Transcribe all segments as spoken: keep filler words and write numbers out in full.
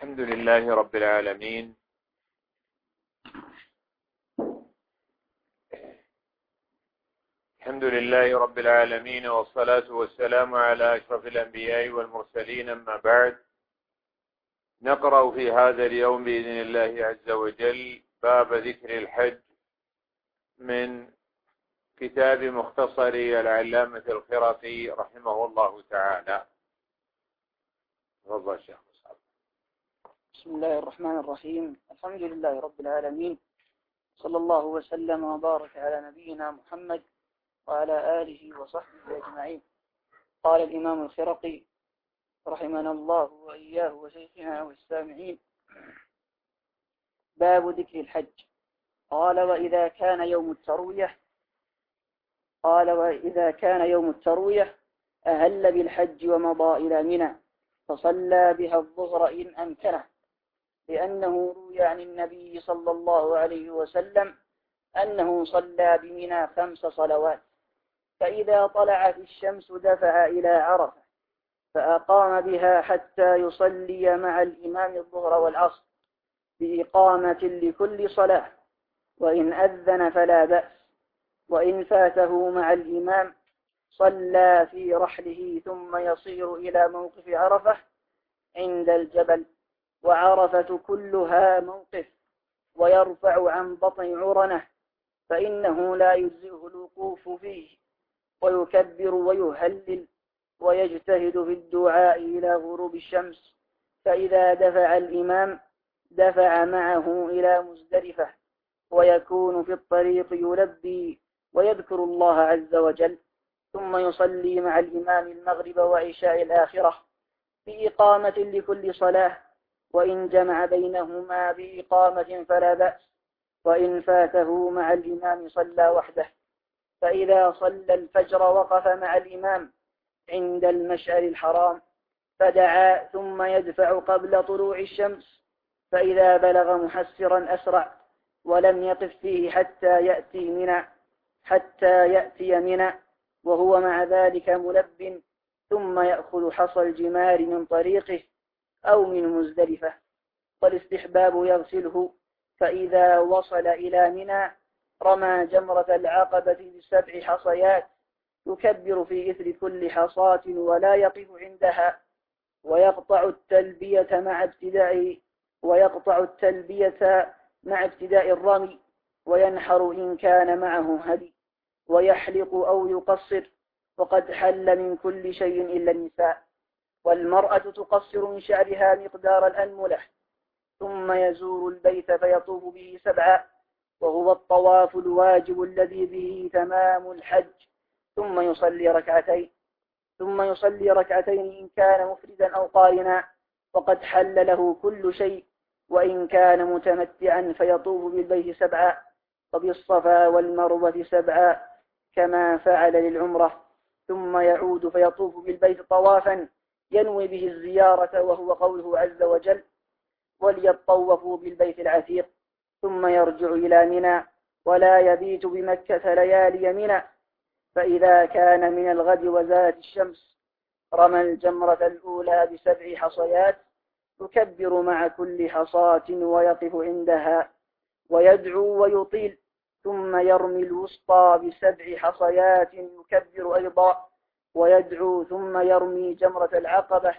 الحمد لله رب العالمين. الحمد لله رب العالمين والصلاة والسلام على أشرف الأنبياء والمرسلين، أما بعد. نقرأ في هذا اليوم بإذن الله عز وجل باب ذكر الحج من كتاب مختصر العلامة الخرقي رحمه الله تعالى. تفضل شيخ. بسم الله الرحمن الرحيم. الحمد لله رب العالمين، صلى الله وسلم وبارك على نبينا محمد وعلى آله وصحبه أجمعين. قال الإمام الخرقي رحمنا الله وإياه وشيخنا والسامعين: باب ذكر الحج. قال: وإذا كان يوم التروية قال وإذا كان يوم التروية أهل بالحج ومضى إلى منى فصلى بها الظهر إن أمكنه، لأنه روي عن النبي صلى الله عليه وسلم أنه صلى بمنى خمس صلوات، فإذا طلعت الشمس دفع إلى عرفة فأقام بها حتى يصلي مع الإمام الظهر والعصر بإقامة لكل صلاة، وإن أذن فلا بأس، وإن فاته مع الإمام صلى في رحله ثم يصير إلى موقف عرفة عند الجبل، وعرفة كلها موقف، ويرفع عن بطن عرنة فإنه لا يجزئه الوقوف فيه، ويكبر ويهلل ويجتهد في الدعاء إلى غروب الشمس، فإذا دفع الإمام دفع معه إلى مزدلفة، ويكون في الطريق يلبي ويذكر الله عز وجل، ثم يصلي مع الإمام المغرب وعشاء الآخرة بإقامة لكل صلاة، وإن جمع بينهما بإقامة فلا بأس، وإن فاته مع الإمام صلى وحده. فإذا صلى الفجر وقف مع الإمام عند المشعر الحرام فدعا، ثم يدفع قبل طلوع الشمس، فإذا بلغ محسرا أسرع، ولم يقف فيه حتى يأتي منى حتى يأتي منى وهو مع ذلك ملب، ثم يأخذ حصى الجمار من طريقه أو من مزدلفة، والاستحباب يغسله، فإذا وصل إلى منى رمى جمرة العقبة بسبع حصيات، يكبر في إثر كل حصاة ولا يقف عندها، ويقطع التلبية مع ابتداء ويقطع التلبية مع ابتداء الرمي، وينحر إن كان معه هدي، ويحلق أو يقصر، وقد حل من كل شيء إلا النساء. والمرأة تقصر من شعرها مقدار الأنملة، ثم يزور البيت فيطوف به سبعا، وهو الطواف الواجب الذي به تمام الحج، ثم يصلي ركعتين ثم يصلي ركعتين إن كان مفردا أو قارنا، وقد حل له كل شيء، وإن كان متمتعا فيطوف بالبيت سبعا، وبالصفا والمروة سبعا كما فعل للعمرة، ثم يعود فيطوف بالبيت طوافا ينوي به الزيارة، وهو قوله عز وجل: وليطوفوا بالبيت العتيق، ثم يرجع إلى منى ولا يبيت بمكة ليالي منى. فإذا كان من الغد وزالت الشمس رمى الجمرة الأولى بسبع حصيات، يكبر مع كل حصاة ويقف عندها ويدعو ويطيل، ثم يرمي الوسطى بسبع حصيات يكبر أيضا ويدعو، ثم يرمي جمرة العقبة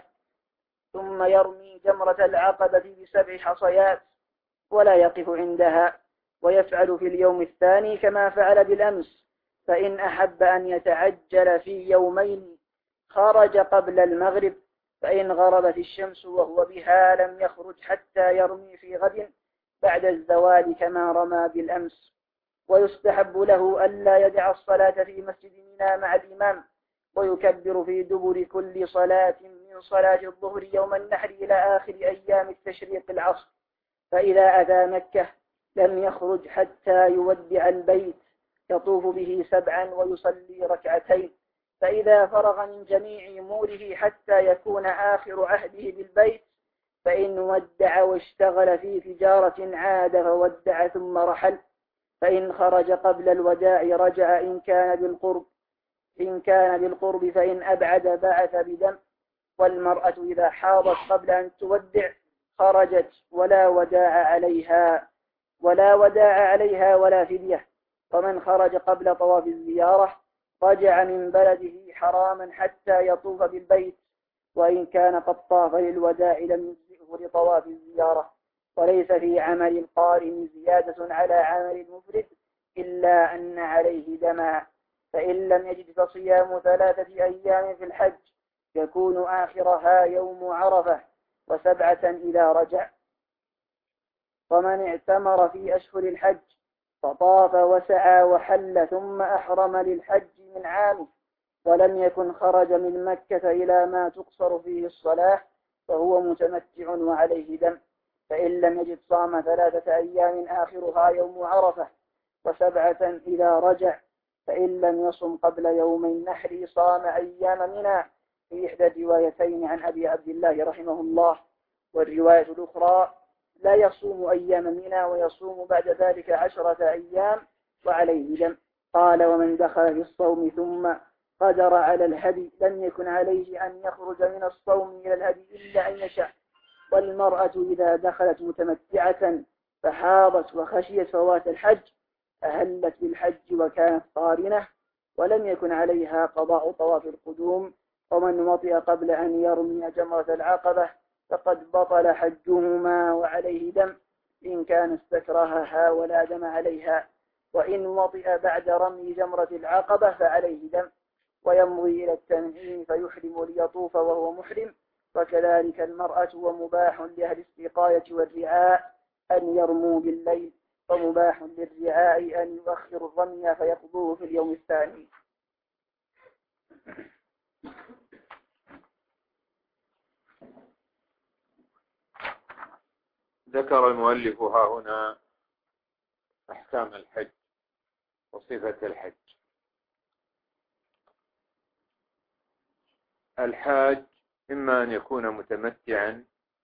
ثم يرمي جمرة العقبة بسبع حصيات ولا يقف عندها، ويفعل في اليوم الثاني كما فعل بالأمس. فإن أحب أن يتعجل في يومين خرج قبل المغرب، فإن غربت الشمس وهو بها لم يخرج حتى يرمي في غد بعد الزوال كما رمى بالأمس. ويستحب له ألا يدع الصلاة في مسجد منى مع الإمام، ويكبر في دبر كل صلاة من صلاة الظهر يوم النحر إلى آخر أيام التشريق العصر. فإذا أتى مكة لم يخرج حتى يودع البيت، يطوف به سبعا ويصلي ركعتين، فإذا فرغ من جميع أموره حتى يكون آخر عهده بالبيت، فإن ودع واشتغل في تجارة عاد فودع ثم رحل، فإن خرج قبل الوداع رجع إن كان بالقرب إن كان بالقرب فإن أبعد بعث بدم. والمرأة إذا حاضت قبل أن تودع خرجت ولا وداع عليها ولا وداع عليها ولا فدية. ومن خرج قبل طواف الزيارة رجع من بلده حراما حتى يطوف بالبيت، وإن كان قد طاف للوداع لم يجزئه لطواف الزيارة. وليس في عمل القارن زيادة على عمل المفرد إلا أن عليه دما، فإن لم يجد فصيام ثلاثة أيام في الحج يكون آخرها يوم عرفة، وسبعة إذا رجع. ومن اعتمر في أشهر الحج فطاف وسعى وحل ثم أحرم للحج من عامه ولم يكن خرج من مكة إلى ما تقصر فيه الصلاة فهو متمتع وعليه دم، فإن لم يجد صام ثلاثة أيام آخرها يوم عرفة، وسبعة إذا رجع. فإن لم يصم قبل يوم النحر صام أيام منى في إحدى الروايتين عن أبي عبد الله رحمه الله. والرواية الأخرى لا يصوم أيام منى ويصوم بعد ذلك عشرة أيام وعليه دم. قال: ومن دخل في الصوم ثم قدر على الهدي لم يكن عليه أن يخرج من الصوم إلى الهدي إلا أن يشاء. والمرأة إذا دخلت متمتعة فحاضت وخشيت فوات الحج أهلت بالحج وكانت قارنة ولم يكن عليها قضاء طواف القدوم. ومن وطئ قبل أن يرمي جمرة العقبة فقد بطل حجهما وعليه دم إن كان استكرهها ولا دم عليها، وإن وطئ بعد رمي جمرة العقبة فعليه دم، ويمضي إلى التنعيم فيحرم ليطوف وهو محرم. وكذلك المرأة. ومباح لأهل السقاية والرعاء أن يرموا بالليل، ومباح للرعاء أن يؤخر الرمي فيقضوه في اليوم الثاني. ذكر المؤلف ها هنا أحكام الحج وصفة الحج. الحاج إما أن يكون متمتعا،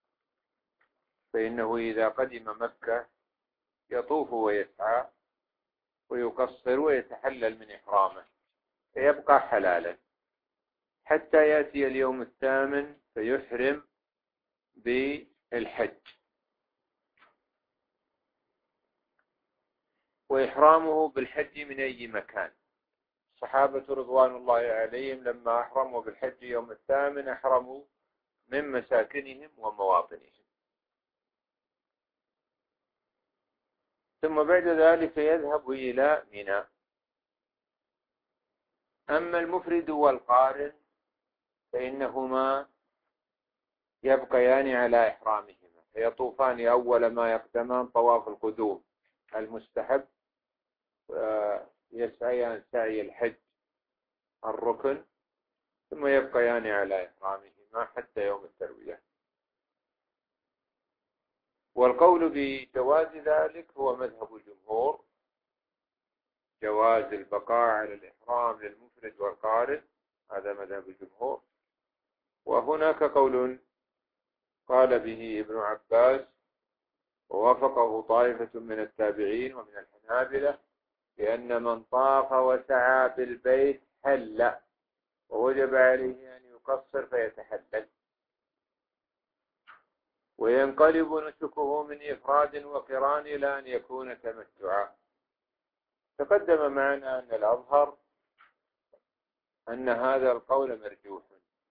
فإنه إذا قدم مكة يطوف ويسعى ويقصر ويتحلل من إحرامه فيبقى حلالا حتى يأتي اليوم الثامن فيحرم بالحج. وإحرامه بالحج من أي مكان. الصحابة رضوان الله عليهم لما أحرموا بالحج يوم الثامن أحرموا من مساكنهم ومواطنهم، ثم بعد ذلك يذهب إلى منى. أما المفرد والقارن فإنهما يبقيان على إحرامهما فيطوفان أول ما يقدمان طواف القدوم المستحب، يسعيان سعي الحج الركن، ثم يبقيان على إحرامهما حتى يوم التروية. والقول بجواز ذلك هو مذهب الجمهور، جواز البقاء على الإحرام للمفرد والقارن، هذا مذهب الجمهور. وهناك قول قال به ابن عباس ووافقه طائفة من التابعين ومن الحنابلة، لأن من طاف وسعى بالبيت حل ووجب عليه أن يقصر فيتحلل، وينقلب نسكه من إفراد وقران إلى أن يكون تمتعا. تقدم معنا أن الأظهر أن هذا القول مرجوح،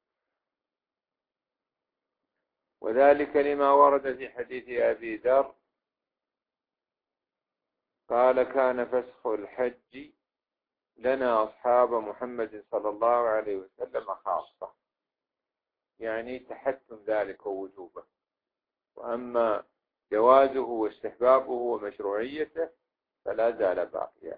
وذلك لما ورد في حديث أبي ذر قال: كان فسخ الحج لنا أصحاب محمد صلى الله عليه وسلم خاصة، يعني تحتم ذلك ووجوبه، وأما جوازه واستحبابه ومشروعيته فلا زال باقيا.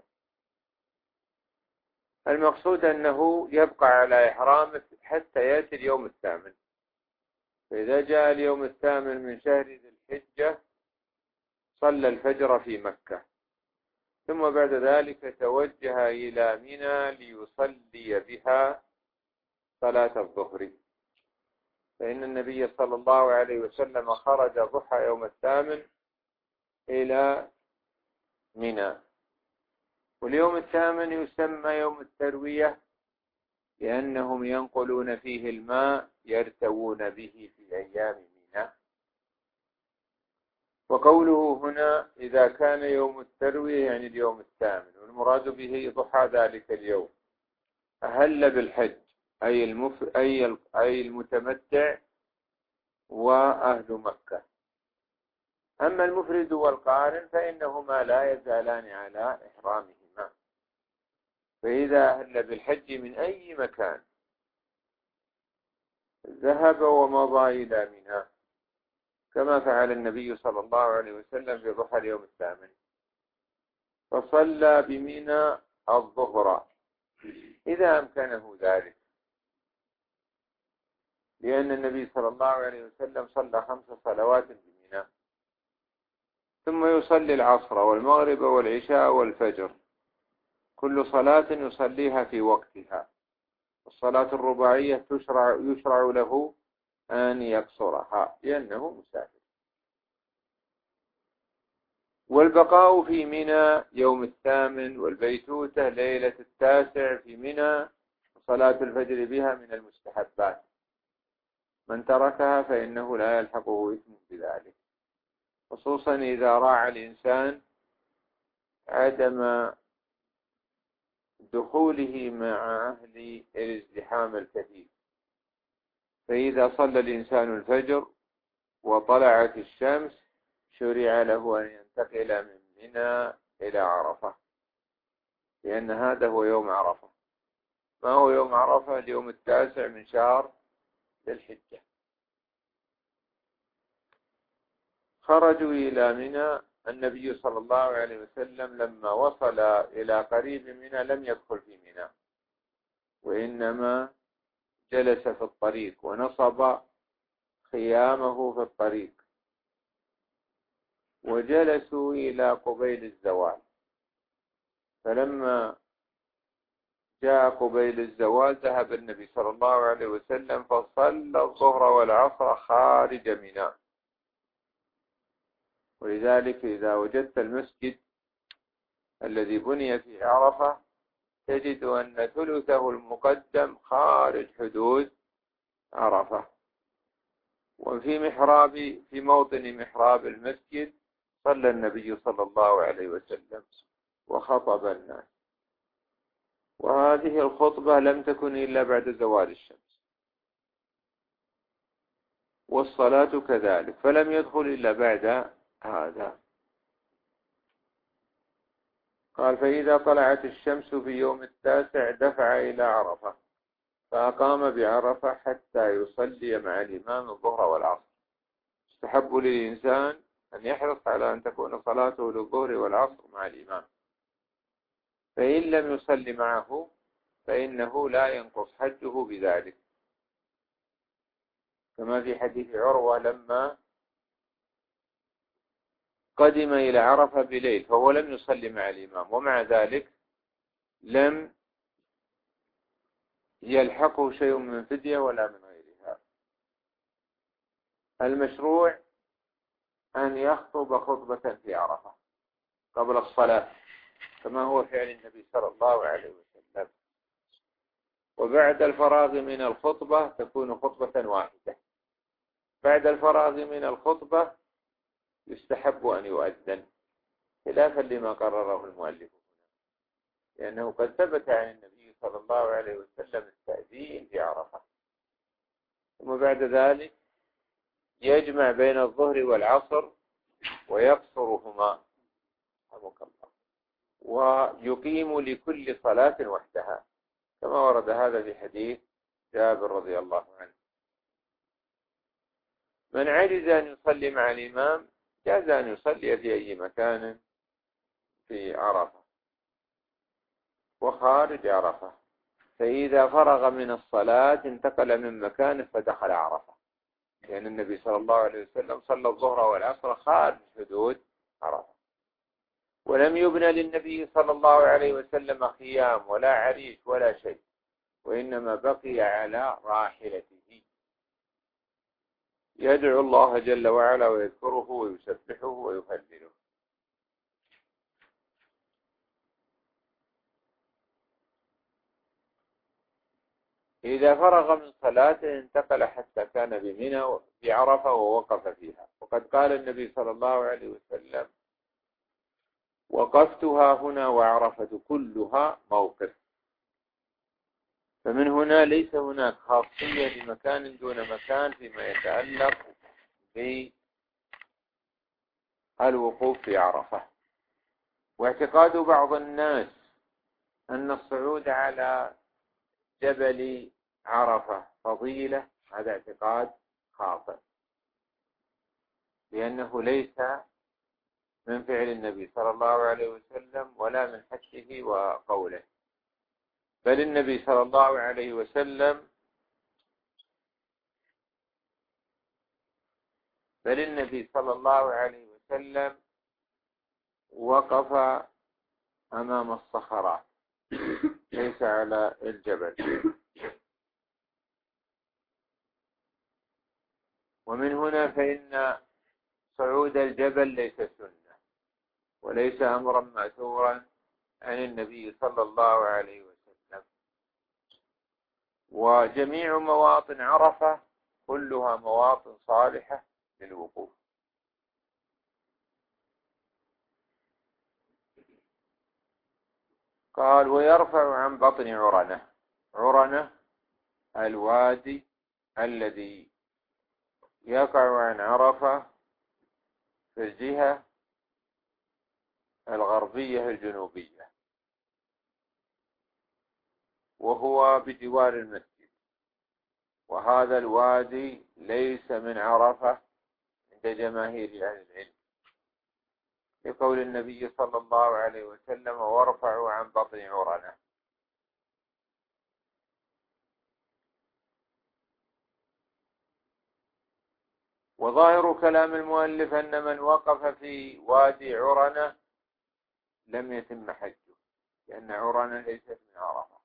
المقصود أنه يبقى على إحرامه حتى يأتي اليوم الثامن، فإذا جاء اليوم الثامن من شهر ذي الحجة صلى الفجر في مكة، ثم بعد ذلك توجه إلى منى ليصلي بها صلاة الظهر، فإن النبي صلى الله عليه وسلم خرج ضحى يوم الثامن إلى منى. واليوم الثامن يسمى يوم التروية لأنهم ينقلون فيه الماء يرتوون به في أيام منى، وقوله هنا إذا كان يوم التروية يعني اليوم الثامن، والمراد به ضحى ذلك اليوم. أهل بالحج أي المف... أي أي المتمتع وأهل مكة. أما المفرد والقارن فإنهما لا يزالان على إحرامهما. فإذا أهل بالحج من أي مكان ذهب ومضى إلى منى كما فعل النبي صلى الله عليه وسلم في ضحى اليوم الثامن، فصلى بمنى الظهر إذا أمكنه ذلك، لأن النبي صلى الله عليه وسلم صلى خمس صلوات بمنى، ثم يصلي العصر والمغرب والعشاء والفجر، كل صلاة يصليها في وقتها. الصلاة الرباعية تشرع يشرع له أن يقصرها لأنه مسافر. والبقاء في منى يوم الثامن والبيتوتة ليلة التاسع في منى وصلاة الفجر بها من المستحبات، من تركها فإنه لا يلحقه إثم بذلك، خصوصا إذا راعى الإنسان عدم دخوله مع أهل الازدحام الكثير. فإذا صلى الإنسان الفجر وطلعت الشمس شرع له أن ينتقل من منى إلى عرفة، لأن هذا هو يوم عرفة. ما هو يوم عرفة؟ اليوم التاسع من شهر ذي الحجة. خرجوا إلى منى. النبي صلى الله عليه وسلم لما وصل إلى قريب منى لم يدخل في منى، وإنما جلس في الطريق ونصب خيامه في الطريق، وجلسوا إلى قبيل الزوال. فلما جاء قبيل الزوال ذهب النبي صلى الله عليه وسلم فصلى الظهر والعصر خارج منى. ولذلك إذا وجدت المسجد الذي بني في عرفة تجد أن ثلثه المقدم خارج حدود عرفة، وفي محراب في موطن محراب المسجد صلى النبي صلى الله عليه وسلم وخطب الناس. وهذه الخطبة لم تكن إلا بعد زوال الشمس، والصلاة كذلك، فلم يدخل إلا بعد هذا. قال فإذا طلعت الشمس في يوم التاسع دفع إلى عرفة فأقام بعرفة حتى يصلي مع الإمام الظهر والعصر. استحب للإنسان أن يحرص على أن تكون صلاته للظهر والعصر مع الإمام، فإن لم يصلي معه فإنه لا ينقص حجه بذلك، كما في حديث عروة لما قدم إلى عرفة بليل فهو لم يصلي مع الإمام، ومع ذلك لم يلحقه شيء من فدية ولا من غيرها. المشروع أن يخطب خطبة في عرفة قبل الصلاة كما هو فعل النبي صلى الله عليه وسلم، وبعد الفراغ من الخطبة تكون خطبة واحدة. بعد الفراغ من الخطبة يستحب أن يؤذن، خلافا لما قرره المؤلف هنا، لأنه قد ثبت عن النبي صلى الله عليه وسلم التأذين في عرفة. ثم بعد ذلك يجمع بين الظهر والعصر ويقصرهما ويقيم لكل صلاة وحدها، كما ورد هذا في حديث جابر رضي الله عنه. من عجز أن يصلي مع الإمام جاز أن يصلي في أي مكان في عرفة وخارج عرفة، فإذا فرغ من الصلاة انتقل من مكانه فدخل عرفة، لأن النبي صلى الله عليه وسلم صلى الظهر والعصر خارج حدود عرفة. ولم يبنى للنبي صلى الله عليه وسلم خيام ولا عريش ولا شيء، وإنما بقي على راحلته يدعو الله جل وعلا ويذكره ويسبحه ويهلله. إذا فرغ من صلاته انتقل حتى كان بمنى بعرفة ووقف فيها، وقد وقد قال النبي صلى الله عليه وسلم: وقفتها هنا وعرفة كلها موقف. فمن هنا ليس هناك خاصية لمكان دون مكان فيما يتعلق بالوقوف في عرفة. واعتقاد بعض الناس أن الصعود على جبل عرفة فضيلة، هذا اعتقاد خاطئ، لأنه ليس من فعل النبي صلى الله عليه وسلم ولا من حثه وقوله، بل النبي صلى الله عليه وسلم بل النبي صلى الله عليه وسلم وقف أمام الصخرات ليس على الجبل. ومن هنا فإن صعود الجبل ليس سنة وليس أمرا مأثورا عن النبي صلى الله عليه وسلم. وجميع مواطن عرفة كلها مواطن صالحة للوقوف. قال: ويرفع عن بطن عرنة. عرنة الوادي الذي يقع عن عرفة في الجهة الغربية الجنوبية، وهو بجوار المسجد. وهذا الوادي ليس من عرفة عند جماهير أهل العلم، لقول النبي صلى الله عليه وسلم: وارفعوا عن بطن عرنة. وظاهر كلام المؤلف أن من وقف في وادي عرنة لم يتم حجه، لأن عرنة ليست من عرفة.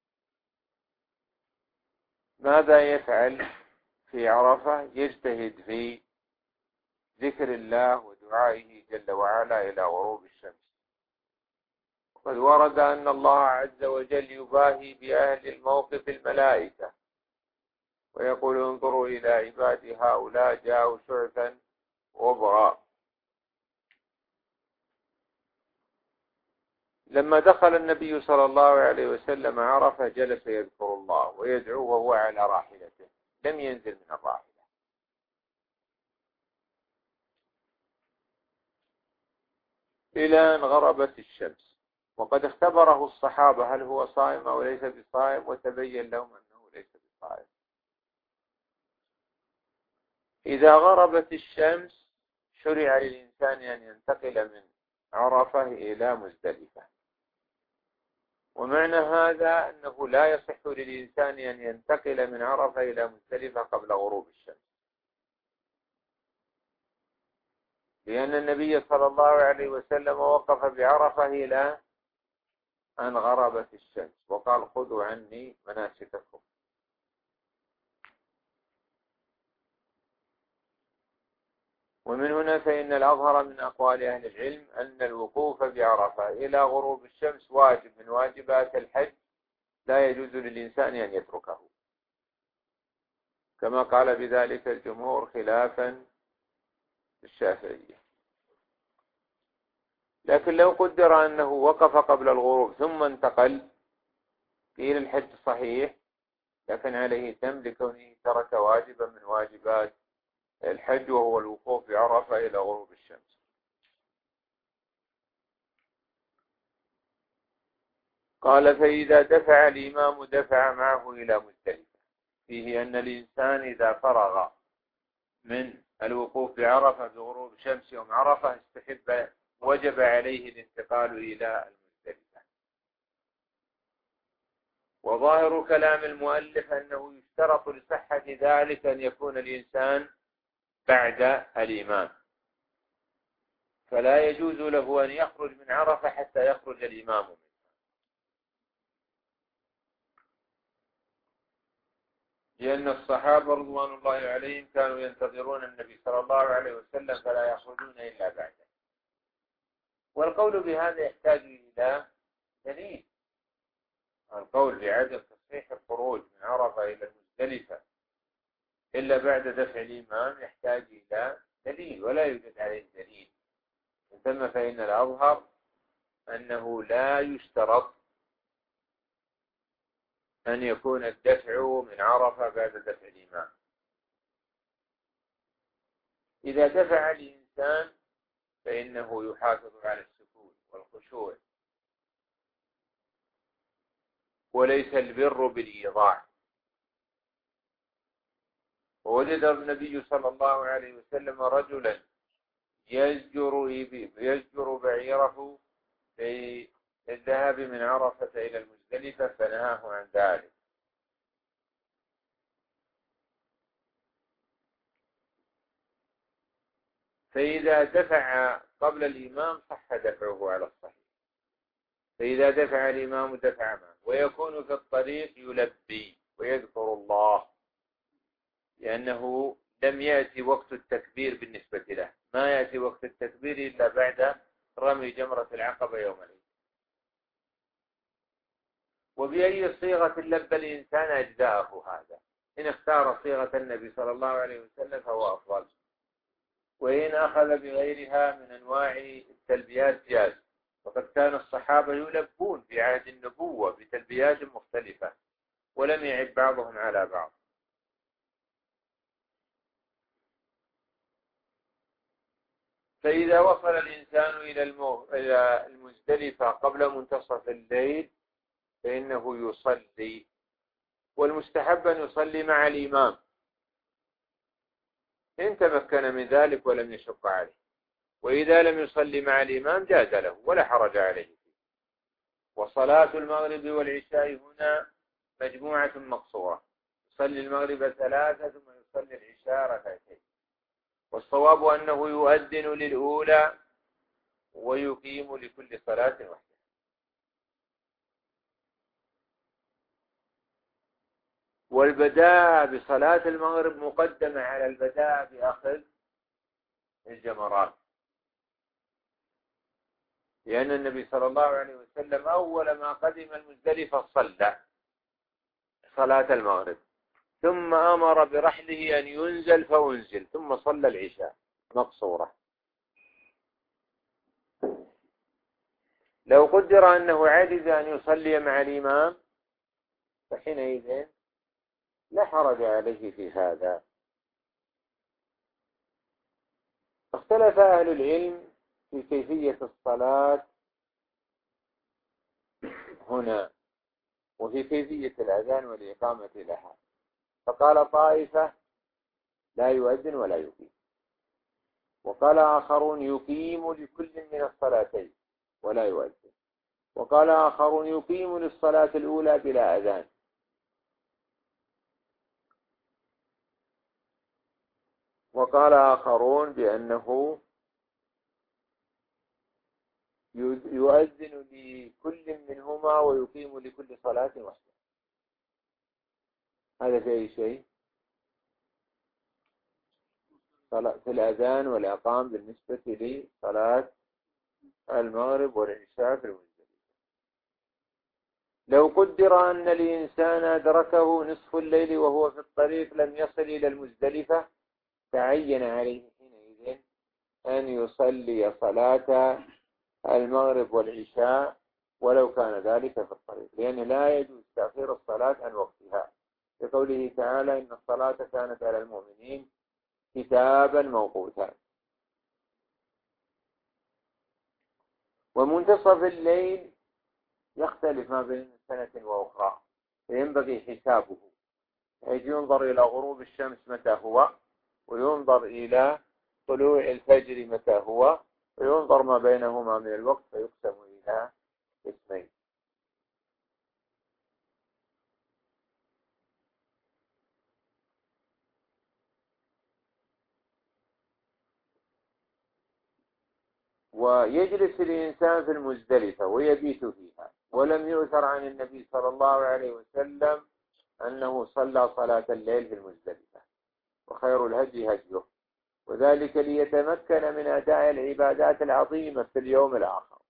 ماذا يفعل في عرفة؟ يجتهد في ذكر الله ودعائه جل وعلا إلى غروب الشمس. وقد ورد أن الله عز وجل يباهي بأهل الموقف الملائكة ويقول: انظروا إلى عبادي هؤلاء جاءوا شعثا غبرا. لما دخل النبي صلى الله عليه وسلم عرفة جلس يذكر الله ويدعو وهو على راحلته، لم ينزل من الراحلة. إلى أن غربت الشمس. وقد اختبره الصحابة هل هو صائم أو ليس بصائم، وتبين لهم أنه ليس بصائم. إذا غربت الشمس شرع للإنسان أن ينتقل من عرفة إلى مزدلفة. ومعنى هذا أنه لا يصح للإنسان أن ينتقل من عرفة إلى مزدلفة قبل غروب الشمس، لأن النبي صلى الله عليه وسلم وقف بعرفة إلى أن غربت الشمس وقال: خذوا عني مناسككم. ومن هنا فإن الأظهر من أقوال أهل العلم أن الوقوف بعرفة إلى غروب الشمس واجب من واجبات الحج، لا يجوز للإنسان أن يتركه، كما قال بذلك الجمهور خلافا للشافعية. لكن لو قدر أنه وقف قبل الغروب ثم انتقل، قيل الحج صحيح، لكن عليه دم لكونه ترك واجبا من واجبات الحج، وهو الوقوف بعرفة إلى غروب الشمس. قال: فإذا دفع الإمام دفع معه إلى مزدلفة. فيه أن الإنسان إذا فرغ من الوقوف بعرفة بغروب شمس يوم عرفة استحب وجب عليه الانتقال إلى المزدلفة. وظاهر كلام المؤلف أنه يشترط لصحة ذلك أن يكون الإنسان بعد الإمام، فلا يجوز له أن يخرج من عرفة حتى يخرج الإمام منه. لأن الصحابة رضوان الله عليهم كانوا ينتظرون النبي صلى الله عليه وسلم فلا يخرجون إلا بعده. والقول بهذا يحتاج إلى دليل. القول بعدم تصحيح الخروج من عرفة إلى المزدلفة إلا بعد دفع الإمام يحتاج إلى دليل. دليل ولا يوجد عليه دليل، من ثم فإن الأظهر أنه لا يشترط أن يكون الدفع من عرفة بعد دفع الإمام. إذا دفع الإنسان فإنه يحافظ على السكون والخشوع، وليس البر بالإيضاع. ووجد النبي صلى الله عليه وسلم رجلا يزجر يزجر بعيره في الذهاب من عرفة إلى المزدلفة فنهاه عن ذلك. فإذا دفع قبل الإمام صح دفعه على الصحيح، فإذا دفع الإمام دفع معه، ويكون في الطريق يلبي ويذكر الله، لأنه لم يأتي وقت التكبير بالنسبة له، ما يأتي وقت التكبير إلا بعد رمي جمرة العقبة يوم العيد. وبأي صيغة لبى الإنسان أجزاءه هذا، إن اختار صيغة النبي صلى الله عليه وسلم فهو أفضل، وإن أخذ بغيرها من أنواع التلبيات جاز. وقد كان الصحابة يلبون في عهد النبوة بتلبيات مختلفة ولم يعب بعضهم على بعض. فإذا وصل الإنسان إلى المزدلفة قبل منتصف الليل فإنه يصلي، والمستحب أن يصلي مع الإمام إن تمكن من ذلك ولم يشق عليه، وإذا لم يصلي مع الإمام جاز له ولا حرج عليه. وصلاة المغرب والعشاء هنا مجموعة مقصورة، يصلي المغرب ثلاثة ثم يصلي العشاء ركعتين، والصواب أنه يؤذن للأولى ويقيم لكل صلاة واحدة. والبداء بصلاة المغرب مقدمة على البداء بأخذ الجمرات، لأن النبي صلى الله عليه وسلم أول ما قدم المزدلفة صلى صلاة المغرب، ثم أمر برحله أن ينزل فأنزل، ثم صلى العشاء مقصورة. لو قدر أنه عجز أن يصلي مع الإمام فحينئذ لا حرج عليه في هذا. اختلف أهل العلم في كيفية الصلاة هنا وفي كيفية الأذان والإقامة لها، فقال طائفة لا يؤذن ولا يقيم، وقال آخرون يقيم لكل من الصلاتين ولا يؤذن، وقال آخرون يقيم للصلاة الأولى بلا أذان. وقال آخرون بأنه يؤذن لكل منهما ويقيم لكل صلاة واحدة. هذا في أي شيء؟ في الأذان والإقام بالنسبة لصلاة المغرب والعشاء في المزدلفة. لو قدر أن الإنسان أدركه نصف الليل وهو في الطريق لم يصل إلى المزدلفة تعين عليه حينئذ أن يصلي صلاة المغرب والعشاء ولو كان ذلك في الطريق، لأن لا يجوز تأخير الصلاة عن وقتها، لقوله تعالى إن الصلاة كانت على المؤمنين كتابا موقوتا. ومنتصف الليل يختلف ما بين سنة وأخرى، فينبغي حسابه، حيث ينظر إلى غروب الشمس متى هو، وينظر إلى طلوع الفجر متى هو، وينظر ما بينهما من الوقت فيقسم إلى قسمين. ويجلس الإنسان في المزدلفة ويبيت فيها، ولم يؤثر عن النبي صلى الله عليه وسلم أنه صلى صلاة الليل في المزدلفة، وخير الهدي هديه، وذلك ليتمكن من أداء العبادات العظيمة في اليوم الآخر.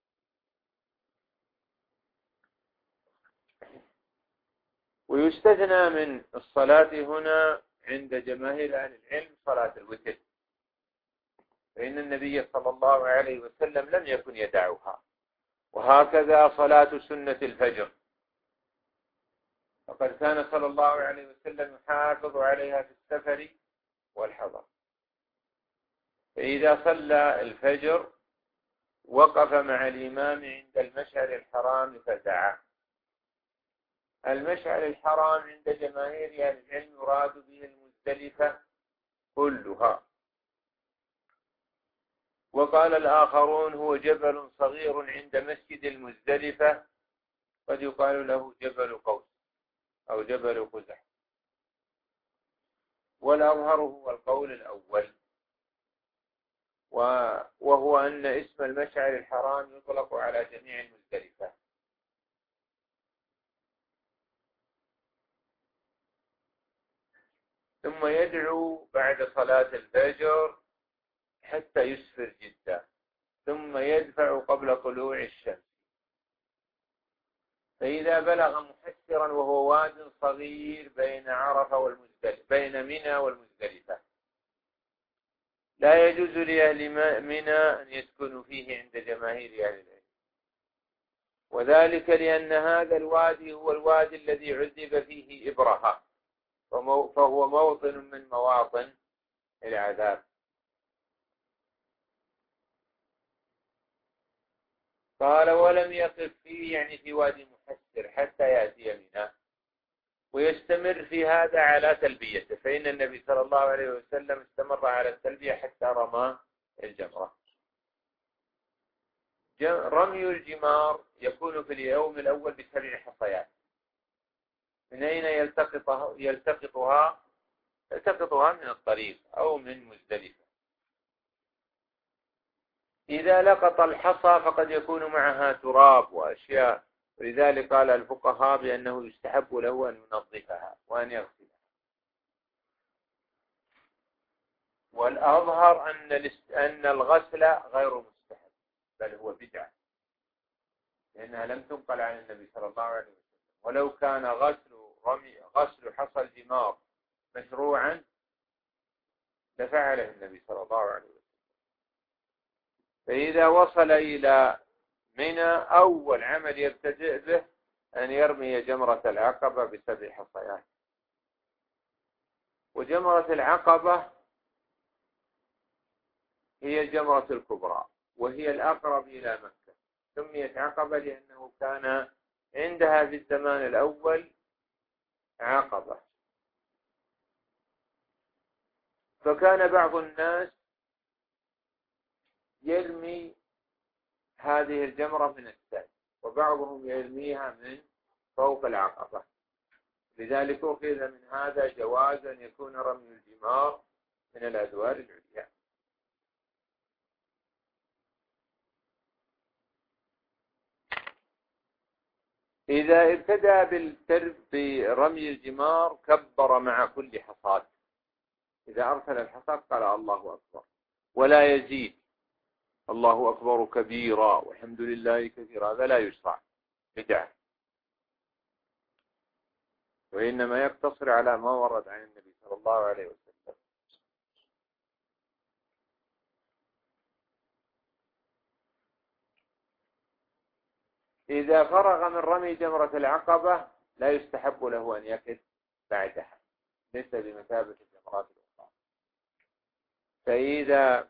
ويستثنى من الصلاة هنا عند جماهير أهل العلم صلاة الوتر، فإن النبي صلى الله عليه وسلم لم يكن يدعها. وهكذا صلاة سنة الفجر، فقد كان صلى الله عليه وسلم يحافظ عليها في السفر والحضر. فإذا صلى الفجر وقف مع الإمام عند المشعر الحرام فدعا. المشعر الحرام عند جماهير أهل العلم يراد به المزدلفة كلها، وقال الآخرون هو جبل صغير عند مسجد المزدلفة، قد يقال له جبل قوس أو جبل قزح، والأظهر هو القول الأول، وهو أن اسم المشعر الحرام يطلق على جميع المزدلفة. ثم يدعو بعد صلاة الفجر حتى يسفر جدا، ثم يدفع قبل طلوع الشمس. فإذا بلغ محسرا وهو واد صغير بين عرفة والمزدلفة، بين منى والمزدلفة، لا يجوز لأهل منى أن يسكنوا فيه عند جماهير أهل العلم، وذلك لأن هذا الوادي هو الوادي الذي عذب فيه إبرهة، فهو موطن من مواطن العذاب. قال ولم يقف فيه، يعني في وادي محسر، حتى يأتي منى، ويستمر في هذا على تلبيته، فإن النبي صلى الله عليه وسلم استمر على التلبية حتى رمى الجمرة. رمي الجمار يكون في اليوم الأول بسبع حصيات. من أين يلتقطها؟ يلتقطها يلتقطها من الطريق أو من مزدلفة. إذا لقط الحصى فقد يكون معها تراب وأشياء، ولذلك قال الفقهاء بأنه يستحب له أن ينظفها وأن يغسلها. والأظهر أن أن الغسل غير مستحب، بل هو بدعة، لأنها لم تنقل عن النبي صلى الله عليه وسلم. ولو كان غسل رمي غسل حصى الجمار مشروعا لفعله النبي صلى الله عليه وسلم. فإذا وصل إلى منى أول عمل يبتدئ به أن يرمي جمرة العقبة بسبع حصيات. وجمرة العقبة هي الجمرة الكبرى، وهي الأقرب إلى مكة. سميت عقبة لأنه كان عندها في الزمان الأول عقبة، فكان بعض الناس يرمي هذه الجمرة من السعي، وبعضهم يرميها من فوق العقبة. لذلك أخذ من هذا جواز أن يكون رمي الجمار من الأدوار العليا. إذا ابتدأ بالترب برمي الجمار كبر مع كل حصاد. إذا أرسل الحصاد قال الله أكبر، ولا يزيد الله أكبر كبيرا والحمد لله كثيرا، هذا لا يشرع، بدعة، وإنما يقتصر على ما ورد عن النبي صلى الله عليه وسلم. إذا فرغ من رمي جمرة العقبة لا يستحب له أن يقف بعدها، ليس بمثابة الجمرات الأخرى. فإذا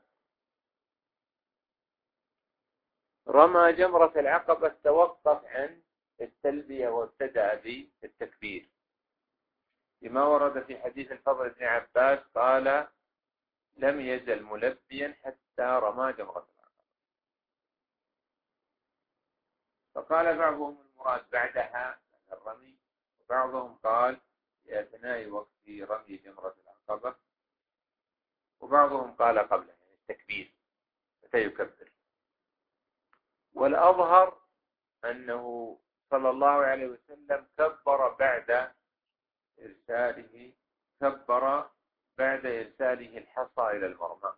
رمى جمرة العقبة توقف عن التلبية وابتدأ بالتكبير، لما ورد في حديث الفضل بن عباس قال لم يزل ملبيا حتى رمى جمرة العقبة. فقال بعضهم المراد بعدها الرمي، وبعضهم قال في أثناء وقت رمي جمرة العقبة، وبعضهم قال قبلها يعني التكبير متى يكبر. والأظهر أنه صلى الله عليه وسلم كبر بعد إرساله كبر بعد إرساله الحصى إلى المرمى.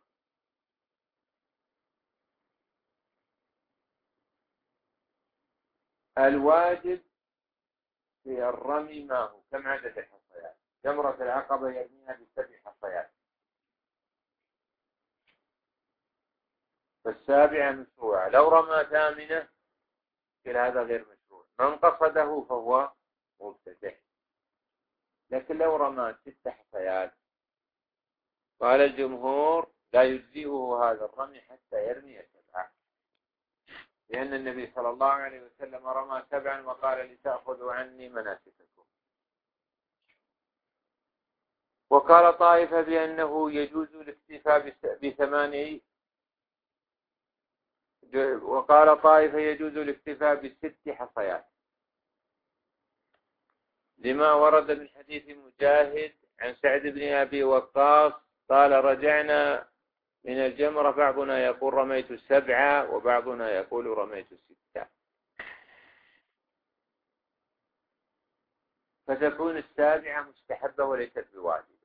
الواجب في الرمي ما هو؟ كم عدد الحصيات؟ جمرة العقبة يرميها بسبع حصيات، فالسابعة مشروعة. لو رمى ثامنة كل هذا غير مشروع. من قصده فهو مبتدع. لكن لو رمى ست حصيات قال الجمهور لا يجزئه هذا الرمي حتى يرمي سبعة، لأن النبي صلى الله عليه وسلم رمى سبعا وقال لتأخذوا عني مناسككم. وقال طائفة بأنه يجوز الاكتفاء بثماني وقال طائفة يجوز الاكتفاء بست حصيات لما ورد من حديث مجاهد عن سعد بن أبي وقاص قال رجعنا من الجمرة بعضنا يقول رميت سبعة وبعضنا يقول رميت ستة، فتكون السابعة مستحبة وليست بواجبة.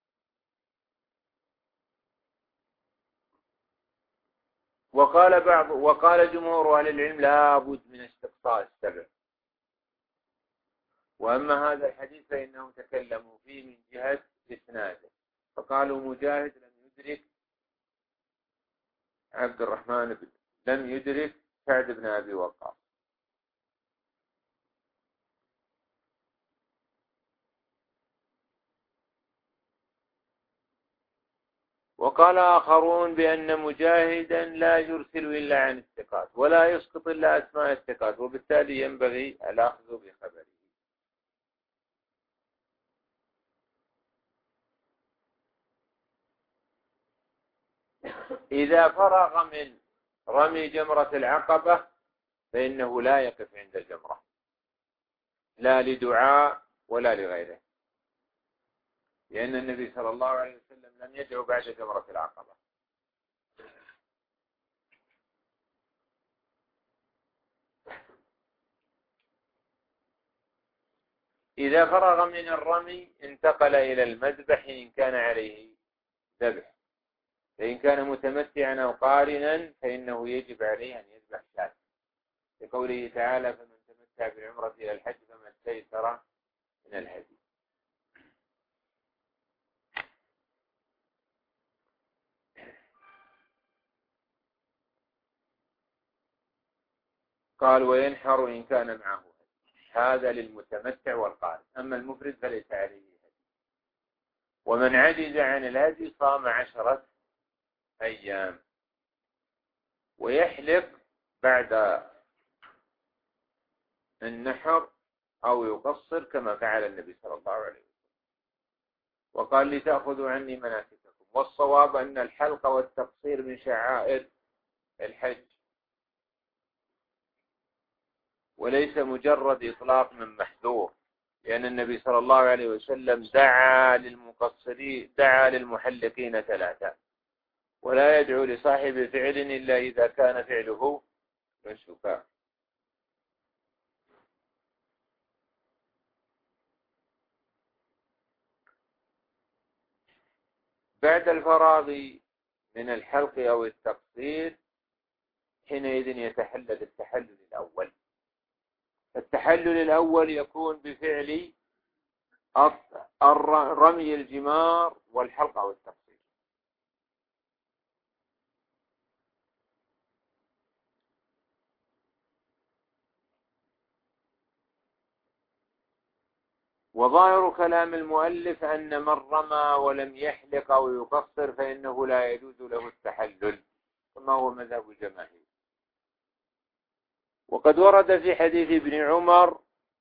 وقال بعض وقال جمهور أهل العلم لا بد من استقصاء السبع. وأما هذا الحديث فإنهم تكلموا فيه من جهة إسناده، فقالوا مجاهد لم يدرك عبد الرحمن بن لم يدرك سعد بن أبي وقاص. وقال آخرون بأن مجاهدا لا يرسل إلا عن الثقات ولا يسقط إلا أسماء الثقات، وبالتالي ينبغي الأخذ بخبره. إذا فرغ من رمي جمرة العقبة فإنه لا يقف عند الجمرة لا لدعاء ولا لغيره، لأن النبي صلى الله عليه وسلم لم يدعو بعد جمرة العقبة. إذا فرغ من الرمي انتقل إلى المذبح إن كان عليه ذبح، فإن كان متمتعا أو قارنا فإنه يجب عليه أن يذبح شاة، لقوله تعالى فمن تمتع بالعمرة إلى الحج فما استيسر من الهدي. قال وينحر إن كان معه هدي، هذا للمتمتع والقارن، أما المفرد فليس عليه هدي. ومن عجز عن الهدي صام عشرة أيام. ويحلق بعد النحر أو يقصر كما فعل النبي صلى الله عليه وسلم. وقال لتأخذوا عني مناسككم. والصواب أن الحلق والتقصير من شعائر الحج وليس مجرد إطلاق من محذور، لأن النبي صلى الله عليه وسلم دعا للمقصرين دعا للمحلقين ثلاثة، ولا يدعو لصاحب فعل إلا إذا كان فعله منسوكا. بعد الفراغ من الحلق أو التقصير حينئذ يتحلل التحلل الأول. التحلل الأول يكون بفعل رمي الجمار والحلق أو التقصير. وظاهر كلام المؤلف أن من رمى ولم يحلق أو يقصر فإنه لا يجوز له التحلل، كما هو مذهب الجماهير. وقد ورد في حديث ابن عمر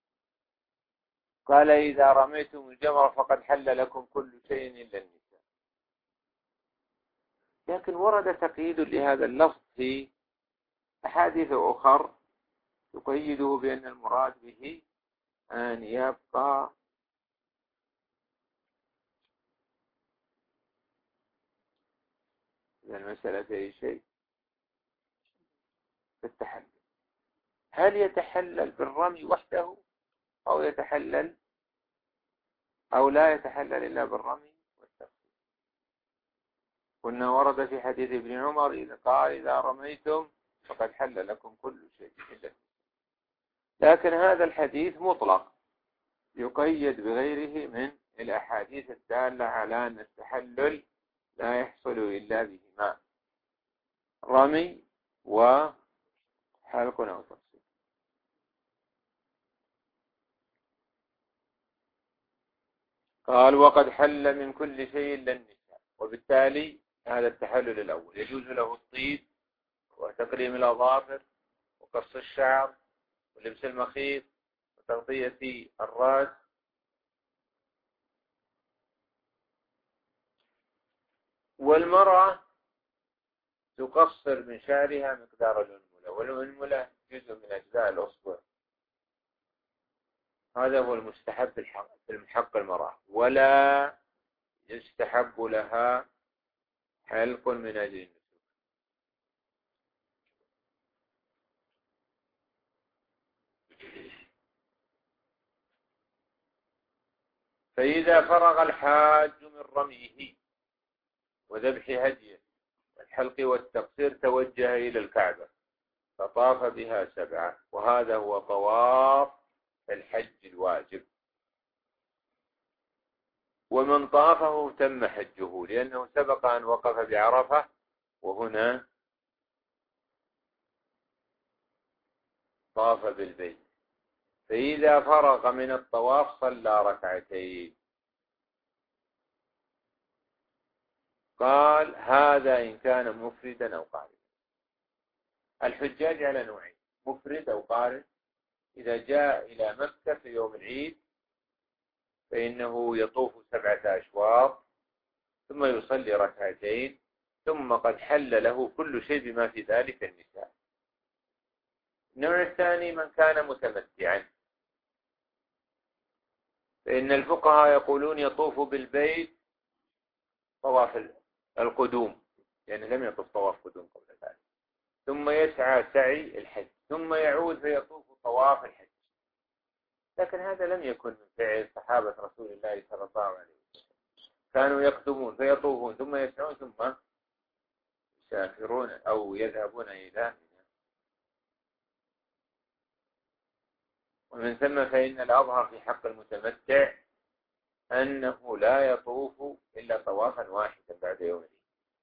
قال إذا رميتم الجمر فقد حل لكم كل شيء إلا النساء. لكن ورد تقييد لهذا اللفظ في أحاديث أخر تقيده بأن المراد به أن يبقى إذا المسألة في شيء في التحلل، هل يتحلل بالرمي وحده أو يتحلل أو لا يتحلل إلا بالرمي والتقصير؟ قلنا ورد في حديث ابن عمر إذا قال إذا رميتم فقد حل لكم كل شيء إلا، لكن هذا الحديث مطلق يقيد بغيره من الأحاديث الدالة على أن التحلل لا يحصل إلا بهما. رمي وحلق أو تقصير. قال وقد حل من كل شيء إلا النساء، وبالتالي هذا التحلل الأول يجوز له الطيب وتقليم الأظافر وقص الشعر ولبس المخيط وتغطية الرأس والمرأة تقصر من شعرها مقدار الأنملة، والأنملة جزء من أجزاء الأصبع. هذا هو المستحب في حق المرأة، ولا يستحب لها حلق من أجل النسك. فإذا فرغ الحاج من رميه وذبح هديه والحلق والتقصير توجه إلى الكعبة فطاف بها سبعة، وهذا هو طواف الحج الواجب. ومن طافه تم حجه، لأنه سبق أن وقف بعرفة وهنا طاف بالبيت. فإذا فرغ من الطواف صلى ركعتين. قال هذا إن كان مفردا أو قارنا. الحجاج على نوعين، مفرد أو قارن. إذا جاء إلى مكة في يوم العيد فإنه يطوف سبعة أشواط ثم يصلي ركعتين، ثم قد حل له كل شيء بما في ذلك النساء. النوع الثاني من كان متمتعا، فإن الفقهاء يقولون يطوف بالبيت طواف القدوم، يعني لم يطوف طواف قدوم قبل ذلك، ثم يسعى سعي الحج، ثم يعود فيطوف طواف الحج. لكن هذا لم يكن من فعل صحابة رسول الله صلى الله عليه وسلم. كانوا يقدمون فيطوفون ثم يسعون ثم يسافرون أو يذهبون إلى منى. ومن ثم فإن الأظهر في حق المتمتع أنه لا يطوف إلا طوافا واحدا بعد يوم العيد.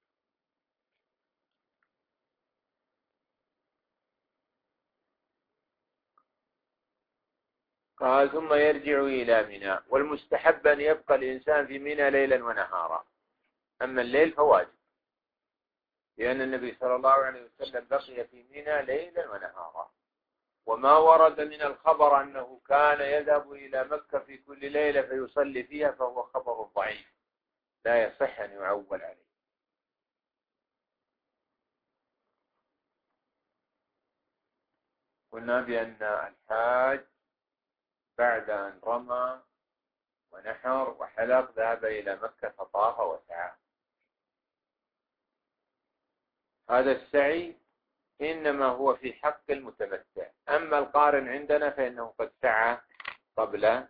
قال ثم يرجع إلى منى. والمستحب أن يبقى الإنسان في منى ليلا ونهارا، أما الليل فواجب، لأن النبي صلى الله عليه وسلم بقي في منى ليلا ونهارا. وما ورد من الخبر أنه كان يذهب إلى مكة في كل ليلة فيصلي فيها فهو خبر ضعيف لا يصح أن يعول عليه. قلنا بأن الحاج بعد أن رمى ونحر وحلق ذهب إلى مكة فطاف وسعى. هذا السعي إنما هو في حق المتمتع. أما القارن عندنا فإنه قد سعى قبل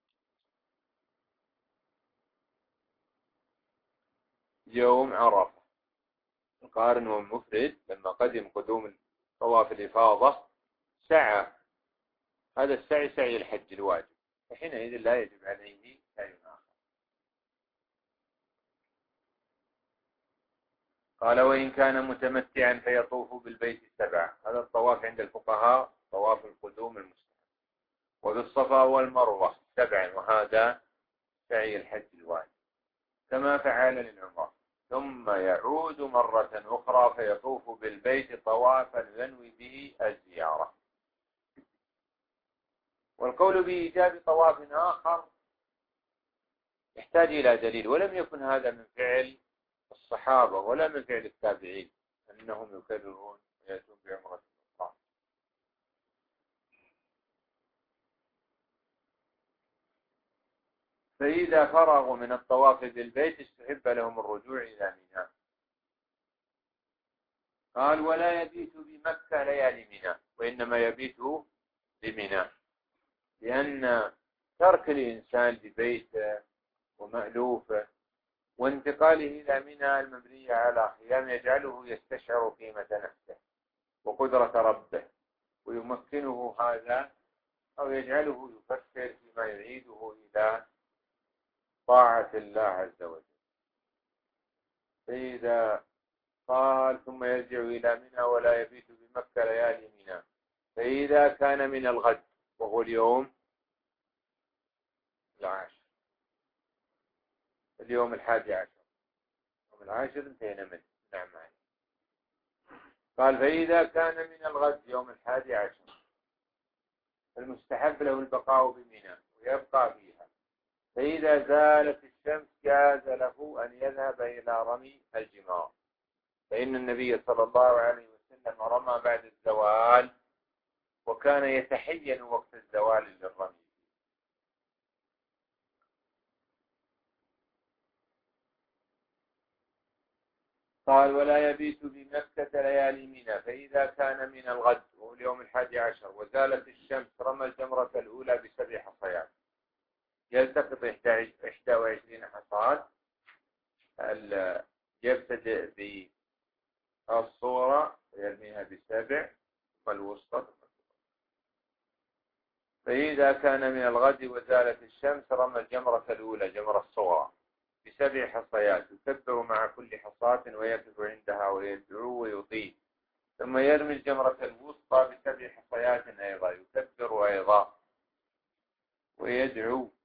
يوم عرفة. القارن والمفرد لما قدم قدوم طواف الإفاضة سعى. هذا السعي سعي الحج الواجب، فحينئذ لا يجب عليه سعي آخر. قال وإن كان متمتعا فيطوف بالبيت السبع. هذا الطواف عند الفقهاء طواف القدوم المستحب. وبالصفا والمروة سبعا، وهذا سعي الحج الواجب كما فعل للعمرة. ثم يعود مرة أخرى فيطوف بالبيت طوافا ينوي به الزيارة. والقول بإيجاب طواف آخر يحتاج إلى دليل، ولم يكن هذا من فعل الصحابة ولا من فعل التابعين أنهم يكررون ويأتون بعمرة أخرى. فإذا فرغوا من الطواف بالبيت استحب لهم الرجوع إلى منى. قال ولا يبيت بمكة ليالي منى، وإنما يبيت بمنى، لأن ترك الإنسان لبيته ومألوفه وانتقاله إلى منى المبنية على خيام يجعله يستشعر قيمة نفسه وقدرة ربه، ويمكنه هذا أو يجعله يفكر فيما يعيده إلى طاعة الله عز وجل. فإذا قال ثم يرجع إلى منى ولا يبيت بمكة ليالي منى. فإذا كان من الغد وهو اليوم العاشر، اليوم الحادي عشر، اليوم العاشر انتهينا منه. نعم عليه. قال فإذا كان من الغد يوم الحادي عشر المستحب له البقاء بمنى ويبقى فيها. فإذا زالت الشمس جاز له أن يذهب إلى رمي الجمار، فإن النبي صلى الله عليه وسلم رمى بعد الزوال وكان يتحين وقت الزوال للرمي. قال ولا يبيت بمكة ليالي منى. فإذا كان من الغد وهو اليوم الحادي عشر وزالت الشمس رمى الجمرة الأولى بسبع حصيات، يلتقط إحدى وعشرين حصاة. يبتدئ بالصورة ويرميها بسبع ثم الوسطى. فإذا كان من الغد وزالت الشمس رمى الجمرة الأولى جمرة الصغرى بسبع حصيات، يكبر مع كل حصاة ويقف عندها ويدعو ويطيب، ثم يرمي الجمرة الوسطى بسبع حصيات أيضا، يكبر أيضا ويدعو،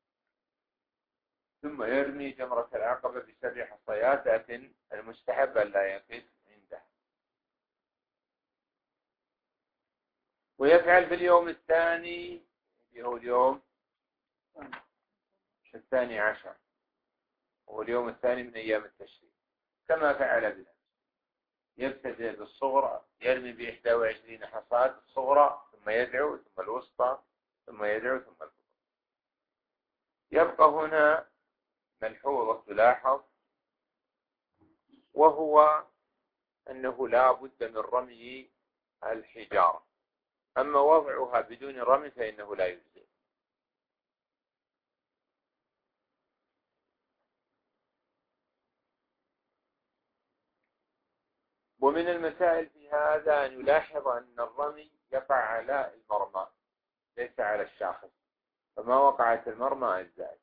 ثم يرمي جمرة العقبة بسبع حصيات، لكن المستحب أن لا يقف عندها. ويفعل في اليوم الثاني اللي هو اليوم الثاني عشر وهو اليوم الثاني من أيام التشريق كما فعل بالأمس. يبتدئ بالصغرى يرمي بإحدى وعشرين حصاة الصغرى، ثم يدعو، ثم الوسطى، ثم يدعو، ثم الكبرى. يبقى هنا ملحوظة تلاحظ، وهو أنه لا بد من رمي الحجارة، أما وضعها بدون رمي فإنه لا يجزئ. ومن المسائل في هذا أن يلاحظ أن الرمي يقع على المرمى ليس على الشاخص، فما وقعت المرمى أجزاء.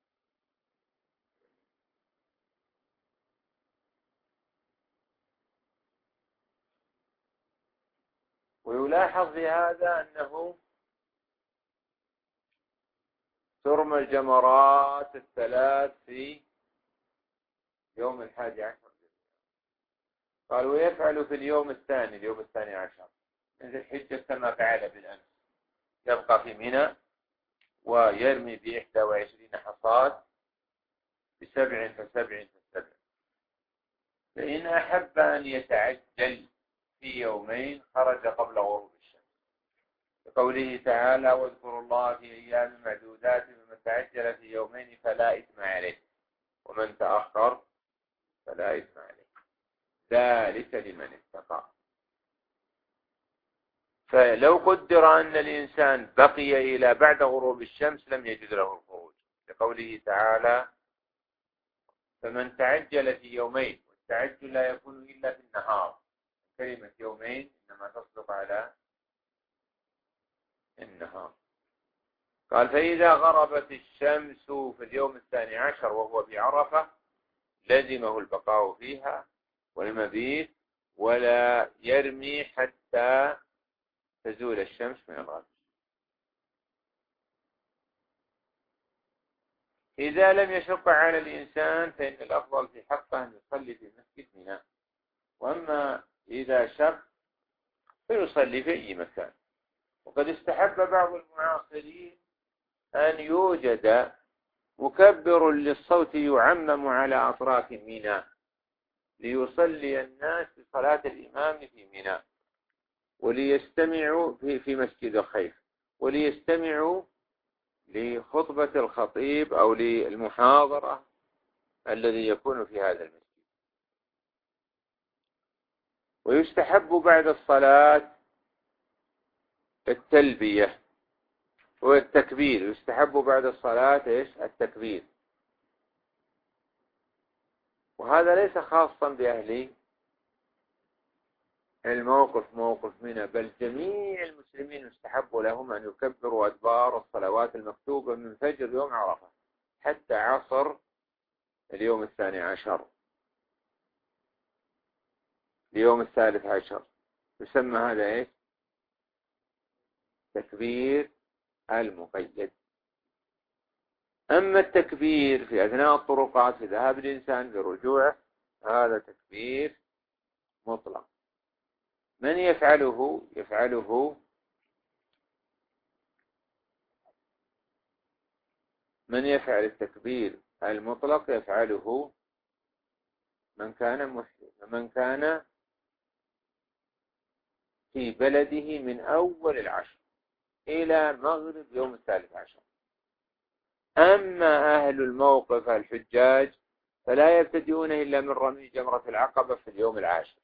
ويلاحظ في هذا أنه ترمى الجمرات الثلاث في يوم الحادي عشر. قال ويفعل في اليوم الثاني اليوم الثاني عشر من ذي الحجة كما فعل بالأمس، يبقى في منى ويرمي بإحدى وعشرين حصاة بسبع فسبع فسبع. فإن أحب أن يتعجل في يومين خرج قبل غروب الشمس، لقوله تعالى واذكروا الله في أيام معدودات، ومن تعجل في يومين فلا إثم عليه ومن تأخر فلا إثم عليه، ذلك لمن اتقى. فلو قدر أن الإنسان بقي إلى بعد غروب الشمس لم يجد له الخروج، لقوله تعالى فمن تعجل في يومين، والتعجل لا يكون إلا في النهار، كلمة يومين إنما تصدق على النهار. قال فإذا غربت الشمس في اليوم الثاني عشر وهو بعرفة لزمه البقاء فيها والمبيت، ولا يرمي حتى تزول الشمس من الغرب. إذا لم يشق على الإنسان فإن الأفضل في حقه أن يصلي في مسجد منى، وأما إذا شق فيصلي في أي مكان. وقد استحب بعض المعاصرين أن يوجد مكبر للصوت يعمم على أطراف منى ليصلي الناس بصلاة الإمام في منى، وليستمعوا في, في مسجد الخيف، وليستمعوا لخطبة الخطيب أو للمحاضرة الذي يكون في هذا المسجد. ويستحب بعد الصلاة التلبية والتكبير، يستحب بعد الصلاة إيش؟ التكبير. وهذا ليس خاصا بأهل الموقف موقف منى، بل جميع المسلمين يستحب لهم أن يكبروا أدبار الصلوات المكتوبة من فجر يوم عرفة حتى عصر اليوم الثاني عشر. ليوم الثالث عشر يسمى هذا إيش؟ تكبير المقيد. أما التكبير في أثناء الطرقات في ذهاب الإنسان برجوعه هذا تكبير مطلق. من يفعله؟ يفعله من يفعل التكبير المطلق يفعله من كان محرم، من كان في بلده من أول العشر إلى مغرب يوم الثالث عشر. أما أهل الموقف الحجاج فلا يبتدئون إلا من رمي جمرة العقبة في اليوم العاشر.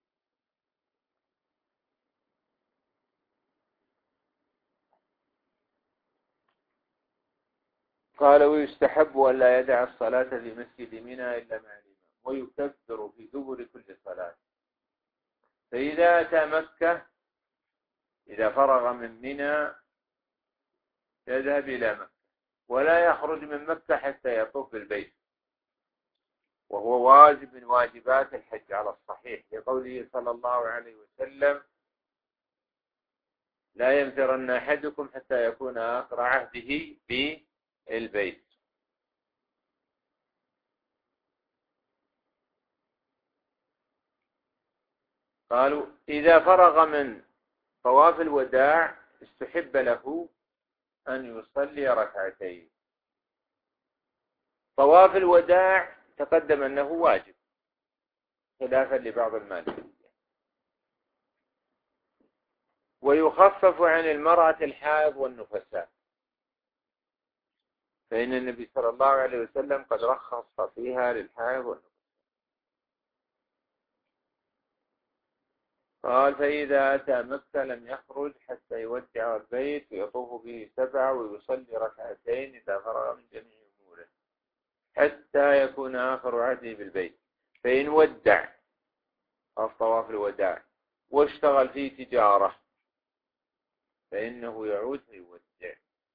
قال ويستحب أن لا يدع الصلاة في مسجد منى إلا مع الإمام ويكبر في دبر كل صلاة. فإذا أتى مكة إذا فرغ من منى يذهب إلى مكة ولا يخرج من مكة حتى يطوف بالبيت، وهو واجب من واجبات الحج على الصحيح لقوله صلى الله عليه وسلم لا ينفرن أحدكم حتى يكون آخر عهده بالبيت. قالوا إذا فرغ من طواف الوداع استحب له أن يصلي ركعتين. طواف الوداع تقدم أنه واجب خلافا لبعض المالكية، ويخفف عن المرأة الحائض والنفساء، فإن النبي صلى الله عليه وسلم قد رخص فيها للحائض والنفساء. قال فإذا أتى مكة لم يخرج حتى يودع البيت ويطوف به سبعة ويصلي ركعتين إذا فرغ من جميع أموره حتى يكون آخر عهده بالبيت. فإن ودع الطواف الوداع واشتغل في تجارة فإنه يعود فيودع.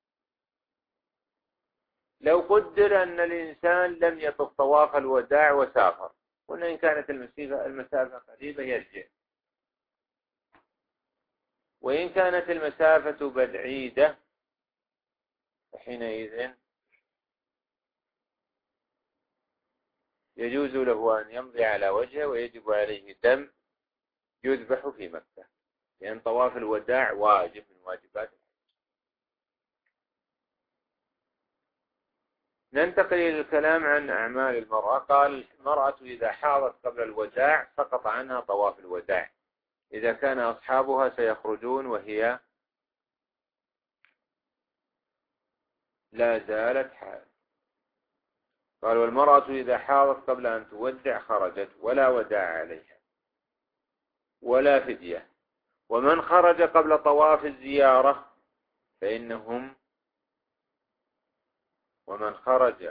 لو قدر أن الإنسان لم يطف طواف الوداع وسافر، وإن كانت المسافة قريبة يرجع، وإن كانت المسافة بعيدة فحينئذ يجوز له أن يمضي على وجهه ويجب عليه دم يذبح في مكة، لأن طواف الوداع واجب من واجبات الحج. ننتقل إلى الكلام عن أعمال المرأة. قال المرأة إذا حاضت قبل الوداع سقط عنها طواف الوداع إذا كان أصحابها سيخرجون وهي لا زالت حائض. قال والمرأة إذا حاضت قبل أن تودع خرجت ولا وداع عليها ولا فدية. ومن خرج قبل طواف الزيارة فإنهم ومن خرج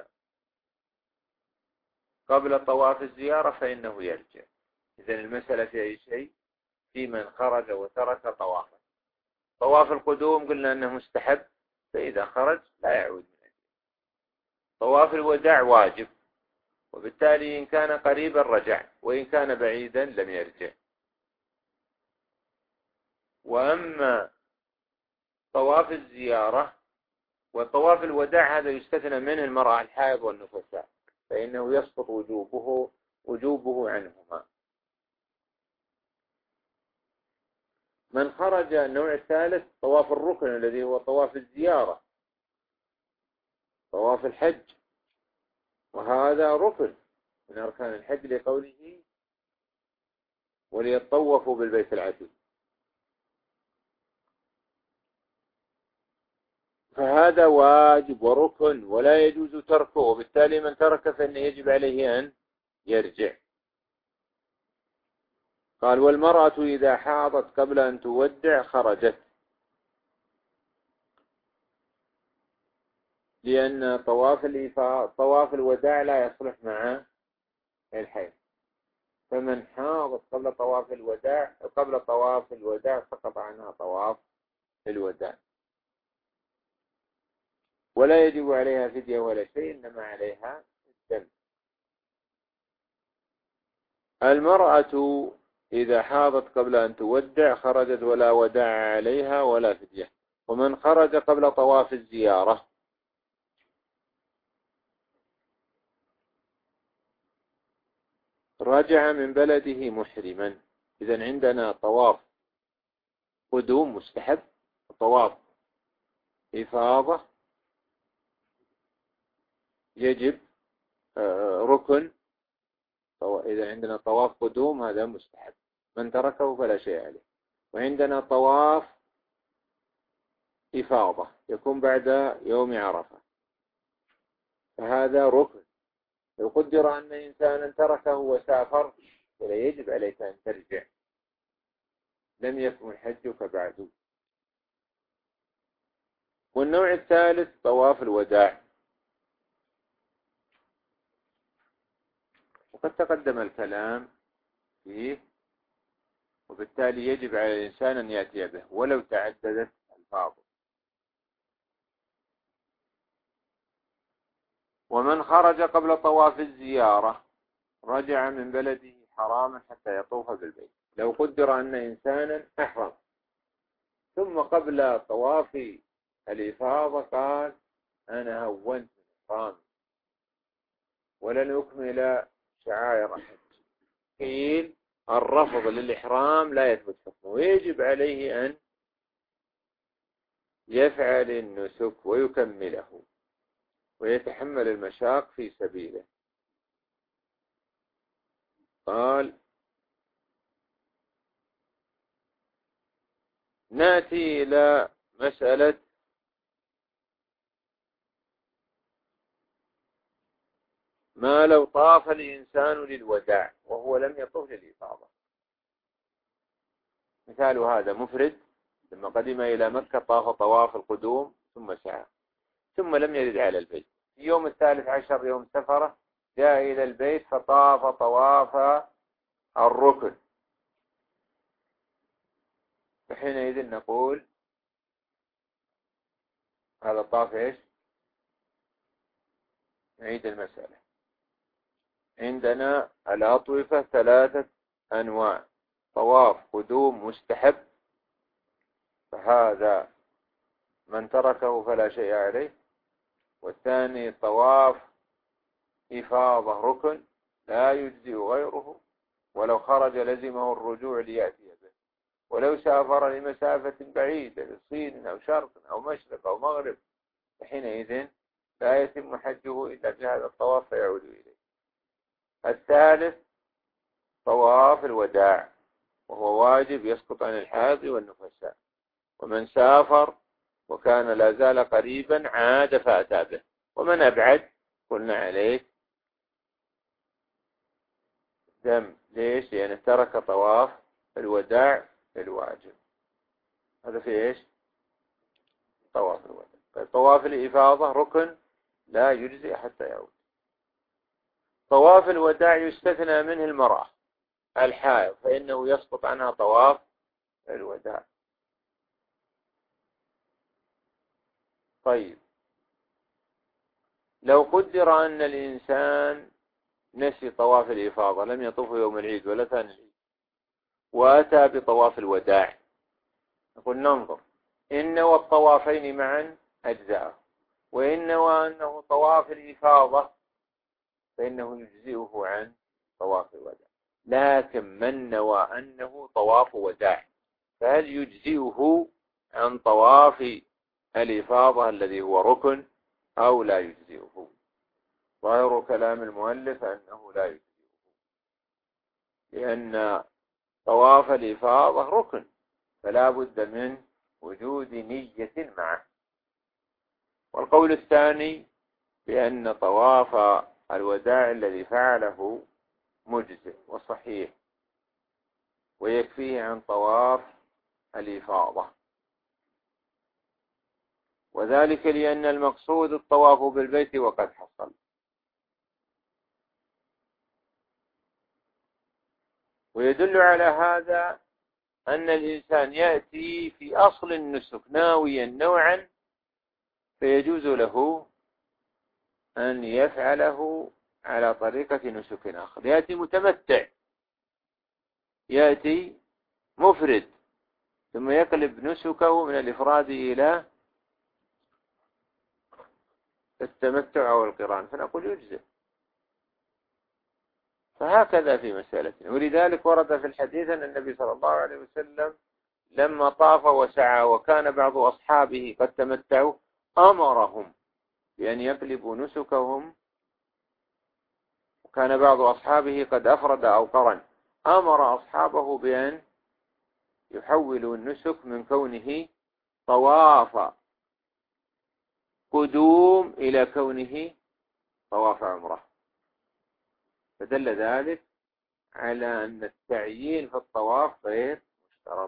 قبل طواف الزيارة فإنه يرجع. إذن المسألة في أي شيء في من خرج وترك طوافا. طواف القدوم قلنا أنه مستحب، فإذا خرج لا يعود من أجله. طواف الوداع واجب، وبالتالي إن كان قريبا رجع وإن كان بعيدا لم يرجع. وأما طواف الزيارة وطواف الوداع هذا يستثنى منه المرأة الحائض والنفساء، فإنه يسقط وجوبه وجوبه عنهما. من خرج النوع الثالث طواف الركن الذي هو طواف الزيارة، طواف الحج، وهذا ركن من أركان الحج لقوله وليطوفوا بالبيت العتيق. فهذا واجب وركن ولا يجوز تركه، وبالتالي من ترك فإنه يجب عليه أن يرجع. قال والمرأة إذا حاضت قبل أن تودع خرجت، لأن طواف الإفاضة طواف الوداع لا يصلح مع الحيض. فمن حاضت قبل طواف الوداع قبل طواف الوداع سقط عنها طواف الوداع، ولا يجب عليها فدية ولا شيء، إنما عليها الدم. المرأة إذا حاضت قبل أن تودع خرجت ولا وداع عليها ولا فدية. ومن خرج قبل طواف الزيارة رجع من بلده محرما. إذن عندنا طواف قدوم مستحب، طواف إفاضة يجب ركن. إذا عندنا طواف قدوم هذا مستحب، من تركه فلا شيء عليه. وعندنا طواف إفاضة يكون بعد يوم عرفة، فهذا ركن. لو قدر أن إنسانا تركه وسافر فلا يجب عليك أن ترجع، لم يكن حجك بعد. والنوع الثالث طواف الوداع، وقد تقدم الكلام فيه، وبالتالي يجب على الإنسان أن يأتي به ولو تعددت الفاظه. ومن خرج قبل طواف الزيارة رجع من بلده حراما حتى يطوف بالبيت. لو قدر أن إنسانا أحرم ثم قبل طواف الإفاضة قال أنا هونت إحرامي ولن أكمل شعائر الحج، قيل الرفض للإحرام لا يثبت حكمه، ويجب عليه أن يفعل النسك ويكمله ويتحمل المشاق في سبيله. قال نأتي إلى مسألة ما لو طاف الإنسان للوداع وهو لم يطف للإفاضة. مثال هذا مفرد لما قدم إلى مكة طاف طواف القدوم ثم سعى ثم لم يرد على البيت. في يوم الثالث عشر يوم سفره جاء إلى البيت فطاف طواف الركن، فحينئذ نقول هذا طاف إيش؟ نعيد المسألة. عندنا الأطوفة ثلاثة أنواع: طواف قدوم مستحب فهذا من تركه فلا شيء عليه، والثاني طواف إفاضة ركن لا يجزئ غيره، ولو خرج لزمه الرجوع ليأتي به، ولو سافر لمسافة بعيدة للصين أو شرق أو مشرق أو مغرب فحينئذ لا يتم حجه إلا بهذا الطواف فيعود إليه. الثالث طواف الوداع وهو واجب يسقط عن الحائض والنفساء، ومن سافر وكان لا زال قريبا عاد فأتى به. ومن أبعد قلنا عليه دم. ليش؟ لأنه ترك طواف الوداع الواجب. هذا في إيش؟ طواف الوداع. طواف الإفاضة ركن لا يجزئ حتى يعود. طواف الوداع يستثنى منه المرأة الحائض فإنه يسقط عنها طواف الوداع. طيب لو قدر أن الإنسان نسي طواف الإفاضة لم يطوف يوم العيد ولا ثاني العيد وأتى بطواف الوداع، نقول ننظر إن نوى الطوافين معا أجزاءه، وإن نوى أنه طواف الإفاضة فإنه يجزئه عن طواف الوداع. لكن من نوى أنه طواف وداع فهل يجزئه عن طواف الإفاضة الذي هو ركن أو لا يجزئه؟ ظاهر كلام المؤلف أنه لا يجزئه، لأن طواف الإفاضة ركن فلا بد من وجود نية معه. والقول الثاني بأن طواف الوداع الذي فعله مجزئ وصحيح ويكفيه عن طواف الإفاضة، وذلك لأن المقصود الطواف بالبيت وقد حصل. ويدل على هذا أن الإنسان يأتي في أصل النسك ناويا نوعا فيجوز له أن يفعله على طريقة نسك آخر. يأتي متمتع يأتي مفرد ثم يقلب نسكه من الإفراد إلى التمتع أو القران، فنقول يجزئ. فهكذا في مسألة. ولذلك ورد في الحديث أن النبي صلى الله عليه وسلم لما طاف وسعى وكان بعض أصحابه قد تمتعوا أمرهم بأن يقلبوا نسكهم، وكان بعض أصحابه قد أفرد أو قرن، أمر أصحابه بأن يحولوا النسك من كونه طواف قدوم إلى كونه طواف عمره. فدل ذلك على أن التعيين في الطواف غير مشترط.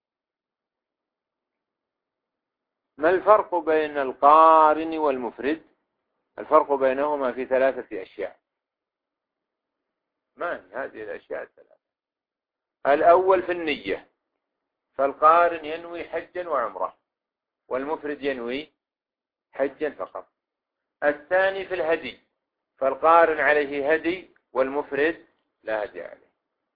ما الفرق بين القارن والمفرد؟ الفرق بينهما في ثلاثة أشياء. ما هي هذه الأشياء الثلاثة؟ الأول في النية، فالقارن ينوي حجا وعمره، والمفرد ينوي حجا فقط. الثاني في الهدي، فالقارن عليه هدي والمفرد لا هدي عليه.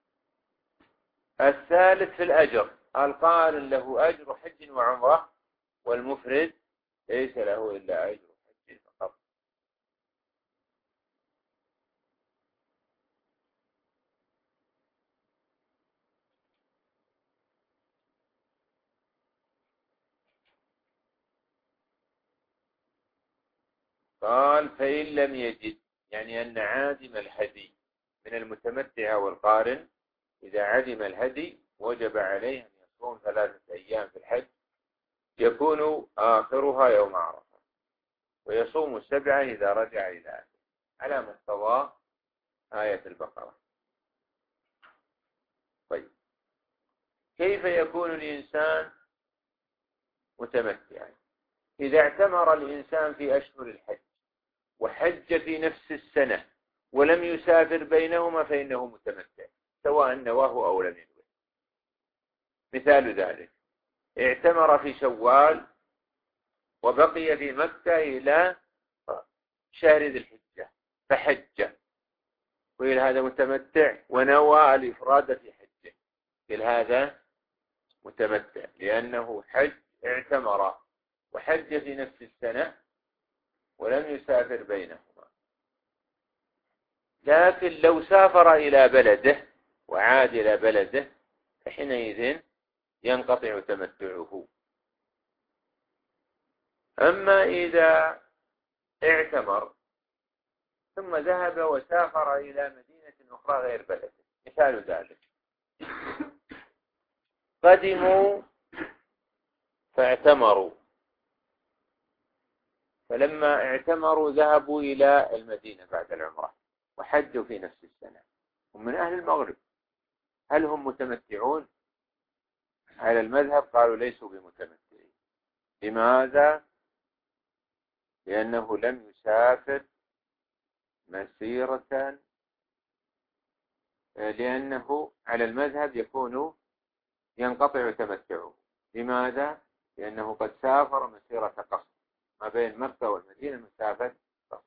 الثالث في الأجر، القارن له أجر حج وعمره، والمفرد ليس له إلا أجر حج فقط. قال فإن لم يجد، يعني أن عادم الهدي من المتمتع والقارن إذا عدم الهدي وجب عليه أن يصوم ثلاثة أيام في الحج يكون آخرها يوم عرفة، ويصوم سبعة إذا رجع إلى أهله على مقتضى آية البقرة. طيب، كيف يكون الإنسان متمتعا؟ إذا اعتمر الإنسان في أشهر الحج وحج في نفس السنة ولم يسافر بينهما فإنه متمتع سواء نواه أو لم ينوه. مثال ذلك: اعتمر في شوال وبقي في مكة إلى شهر ذي الحجة فحج، ويل هذا متمتع ونوى الإفراد في حجه، يل هذا متمتع لأنه حج اعتمر وحج في نفس السنة ولم يسافر بينهما. لكن لو سافر إلى بلده وعاد إلى بلده فحينئذ ينقطع تمتعه. أما إذا اعتمر ثم ذهب وسافر إلى مدينة أخرى غير بلده، مثال ذلك: قدموا فاعتمروا، فلما اعتمروا ذهبوا إلى المدينة بعد العمرة وحجوا في نفس السنة، هم من أهل المغرب، هل هم متمتعون؟ على المذهب قالوا ليسوا بمتمتعين. لماذا؟ لأنه لم يسافر مسيرة، لأنه على المذهب يكون ينقطع تمتعه. لماذا؟ لأنه قد سافر مسيرة قصر ما بين مكة والمدينة مسافة قصر.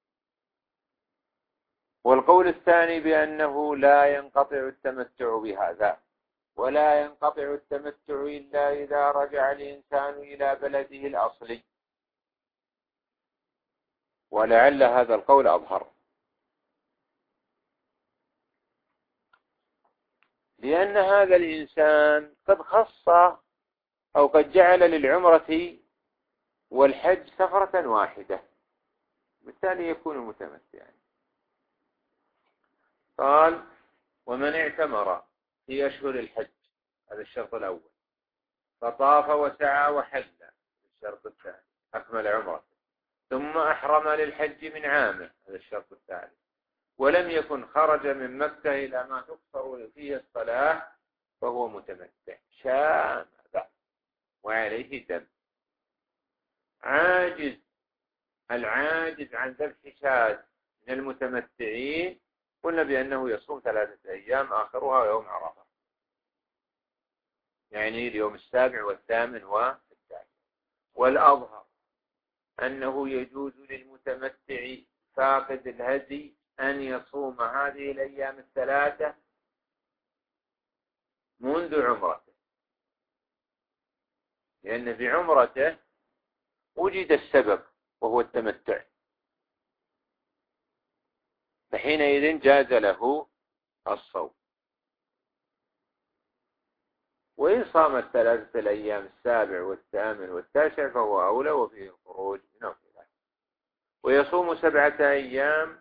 والقول الثاني بأنه لا ينقطع التمتع بهذا، ولا ينقطع التمتع إلا إذا رجع الإنسان إلى بلده الأصلي، ولعل هذا القول أظهر، لأن هذا الإنسان قد خص أو قد جعل للعمرة والحج سفرة واحدة، بالتالي يكون متمتعا. قال: ومن اعتمر في أشهر الحج، هذا الشرط الأول، فطاف وسعى وحل، الشرط الثاني، أكمل عمره، ثم أحرم للحج من عامه، هذا الشرط الثالث، ولم يكن خرج من مكة إلى ما تقصر فيه الصلاة فهو متمتع شامل وعليه دم. عاجز، العاجز عن ذبح شاة من المتمتعين قلنا بأنه يصوم ثلاثة أيام آخرها يوم عرفة، يعني اليوم السابع والثامن والتاسع. والأظهر أنه يجوز للمتمتع فاقد الهدي أن يصوم هذه الأيام الثلاثة منذ عمرته، لأن في عمرته وجد السبب وهو التمتع، فحينئذ جاز له الصوم. وإن صام الثلاثة الأيام السابع والثامن والتاسع فهو أولى وفيه الخروج من الخلاف. ويصوم سبعة أيام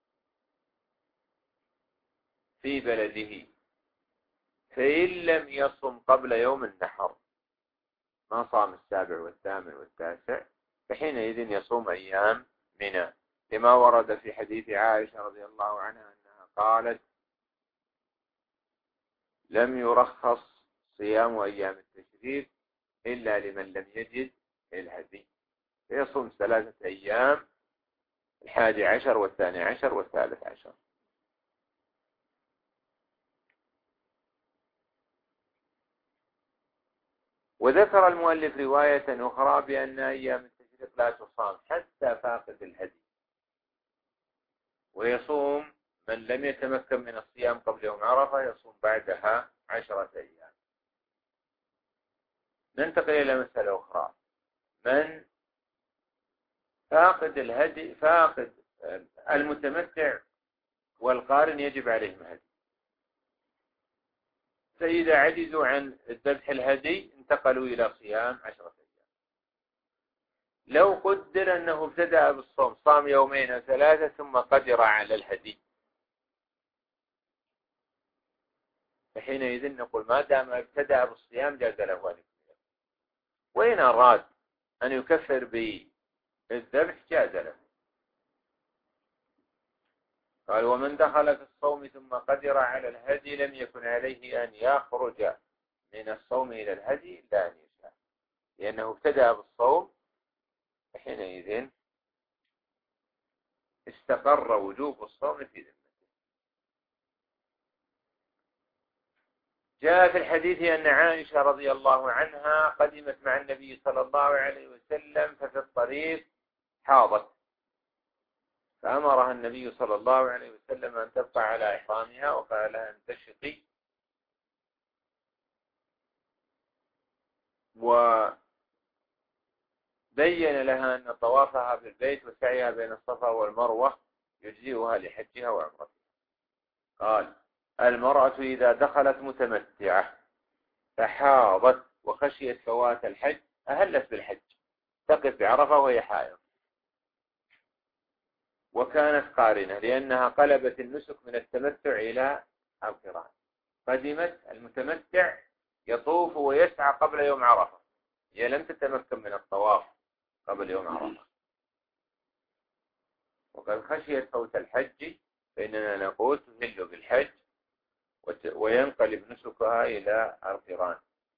في بلده، فإن لم يصم قبل يوم النحر، ما صام السابع والثامن والتاسع، فحينئذ يصوم أيام منى، لما ورد في حديث عائشة رضي الله عنها أنها قالت: لم يرخص صيام أيام التشريق إلا لمن لم يجد الهدي، فيصوم ثلاثة أيام، الحادي عشر والثاني عشر والثالث عشر. وذكر المؤلف رواية أخرى بأن أيام التشريق لا تصام حتى فاقد الهدي، ويصوم من لم يتمكن من الصيام قبل يوم عرفة يصوم بعدها عشرة أيام. ننتقل إلى مسألة أخرى: من فاقد الهدي، فاقد المتمتع والقارن يجب عليهم هدي، فإذا عجزوا عن ذبح الهدي انتقلوا إلى صيام عشرة أيام. لو قدر أنه ابتدأ بالصوم، صام يومين أو ثلاثة ثم قدر على الهدي، فحينئذ نقول ما دام ابتدأ بالصيام جاز له أن يكفر، وإن أراد أن يكفر بالذبح جاز له. قال: ومن دخل في الصوم ثم قدر على الهدي لم يكن عليه أن يخرج من الصوم إلى الهدي إلا أن يشاء، لأنه ابتدأ بالصوم، فحينئذ استقر وجوب الصوم في ذمته. جاء في الحديث أن عائشة رضي الله عنها قدمت مع النبي صلى الله عليه وسلم، ففي الطريق حاضت، فأمرها النبي صلى الله عليه وسلم أن تبقى على إحرامها، وقال لها أن تشقي، وبين لها أن طوافها بالبيت وسعيها بين الصفا والمروة يجزئها لحجها وعمرتها. قال: المرأة إذا دخلت متمتعة فحاضت وخشيت فوات الحج أهلت بالحج، تقف بعرفة وهي حائض، وكانت قارنة لأنها قلبت النسك من التمتع إلى القران. قدمت المتمتع يطوف ويسعى قبل يوم عرفة، هي لم تتمكن من الطواف قبل يوم عرفة، وقد خشيت فوت الحج، فإننا نقول تهل بالحج وينقلب نسكها إلى القران.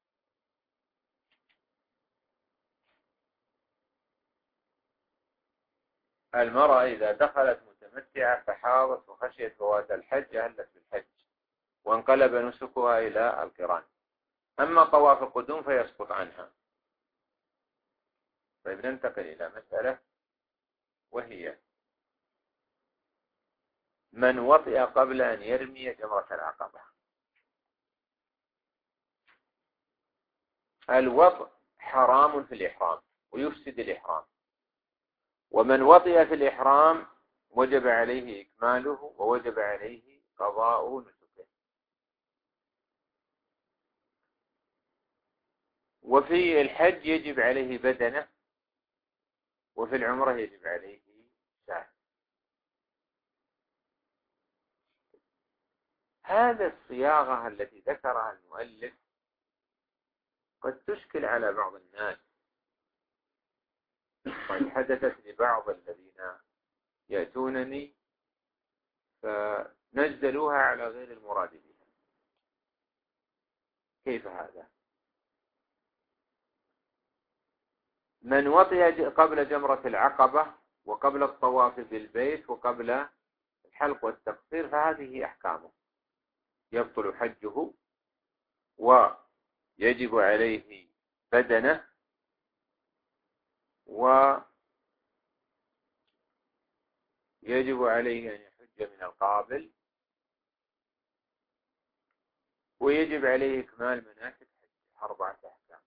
المرأة إذا دخلت متمتعة فحاضت وخشيت فوات الحج أهلت بالحج وانقلب نسكها إلى القران. أما طواف القدوم فيسقط عنها. طيب، ننتقل إلى مسألة، وهي من وطئ قبل أن يرمي جمرة العقبة. الوطء حرام في الإحرام ويفسد الإحرام، ومن وطئ في الإحرام وجب عليه إكماله ووجب عليه قضاء نسكه. وفي الحج يجب عليه بدنه، وفي العمرة يجب عليه ساعة. هذا الصياغة التي ذكرها المؤلف قد تشكل على بعض الناس، قد حدثت لبعض الذين يأتونني فنزلوها على غير المراد بها. كيف هذا؟ من وطئ قبل جمرة العقبة وقبل الطواف بالبيت وقبل الحلق والتقصير فهذه أحكامه: يبطل حجه ويجب عليه بدنه ويجب عليه أن يحج من القابل ويجب عليه إكمال مناسك حج أربعة أحكام.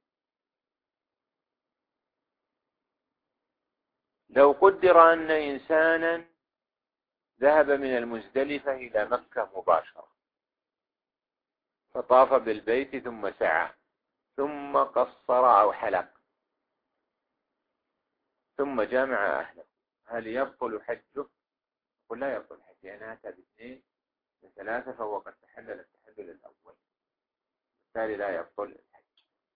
لو قدر أن إنسانا ذهب من المزدلفة إلى مكة مباشرة فطاف بالبيت ثم سعى ثم قصر أو حلق ثم جامع أهله، هل يبطل حجه؟ قل لا يبطل حجه، يعني أتى باثنين بثلاثة فهو قد تحلل التحلل الأول، بالتالي لا يبطل الحج.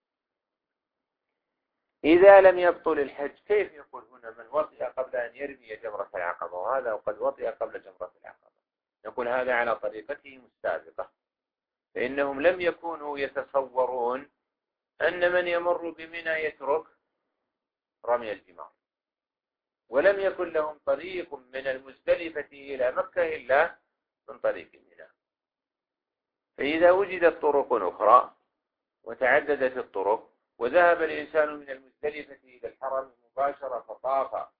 إذا لم يبطل الحج كيف يقول هنا من وطئ قبل أن يرمي جمرة العقبة وهذا وقد وطئ قبل جمرة العقبة؟ نقول هذا على طريقتهم السابقة، فإنهم لم يكونوا يتصورون أن من يمر بمنى يترك رمي الجمار، ولم يكن لهم طريق من المزدلفة إلى مكة إلا من طريق منى. فإذا وجدت طرق أخرى وتعددت الطرق وذهب الإنسان من المزدلفة إلى الحرم مباشرة فطاف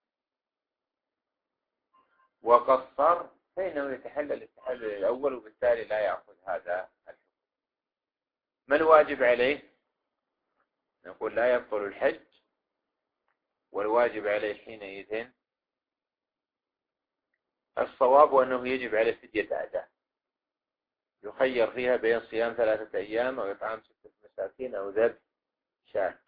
وقصر فإنه يتحلل التحلل الأول وبالتالي لا يأخذ هذا الحكم. ما الواجب عليه؟ نقول لا يبطل الحج، والواجب عليه حينئذ الصواب أنه يجب عليه فدية أداء، يخير فيها بين صيام ثلاثة أيام أو إطعام ستة مساكين أو ذبح شاة.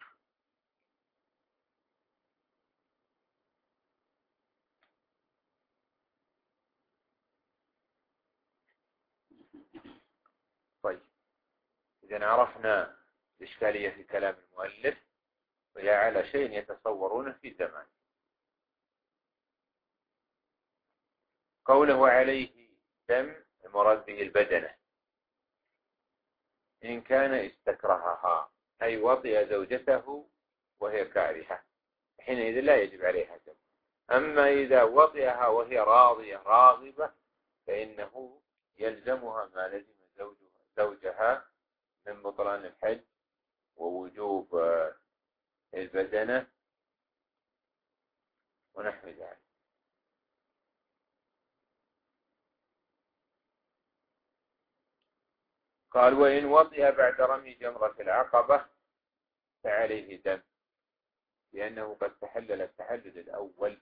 طيب، إذا عرفنا الإشكالية في كلام المؤلف وهي على شيء يتصورونه في زمان. قوله عليه دم المراد به البدنة إن كان استكرهها أي وطئ زوجته وهي كارهة حينئذ لا يجب عليها دم. أما إذا وطئها وهي راضية راغبة فإنه يلزمها ما لزم زوجها من بطلان الحج ووجوب البدنة ونحو ذلك. قال وإن وطئ بعد رمي جمرة العقبة فعليه دم لأنه قد تحلل التحلل الأول.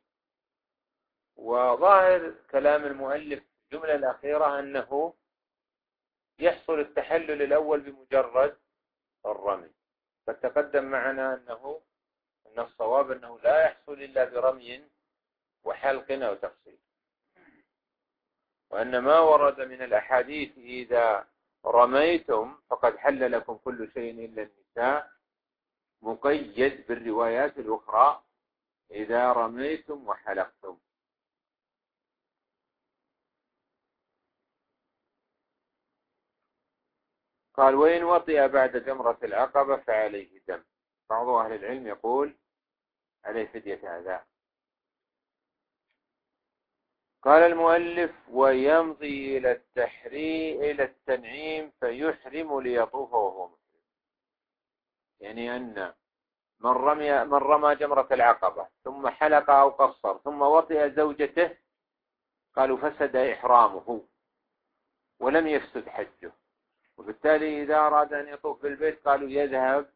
وظاهر كلام المؤلف الجملة الأخيرة أنه يحصل التحلل الأول بمجرد الرمي، فتقدم معنا أنه أن الصواب أنه لا يحصل إلا برمي وحلق أو تقصير، وأن ما ورد من الأحاديث إذا رميتم فقد حل لكم كل شيء إلا النساء مقيد بالروايات الأخرى إذا رميتم وحلقتم. قال وإن وطئ بعد جمرة العقبة فعليه دم. بعض أهل العلم يقول عليه فدية أداء. قال المؤلف ويمضي إلى التحريم إلى التنعيم فيحرم ليطوف وهو محرم، يعني أن من رمي من رمى جمرة العقبة ثم حلق أو قصر ثم وطئ زوجته قالوا فسد إحرامه ولم يفسد حجه، وبالتالي إذا أراد أن يطوف بالبيت قالوا يذهب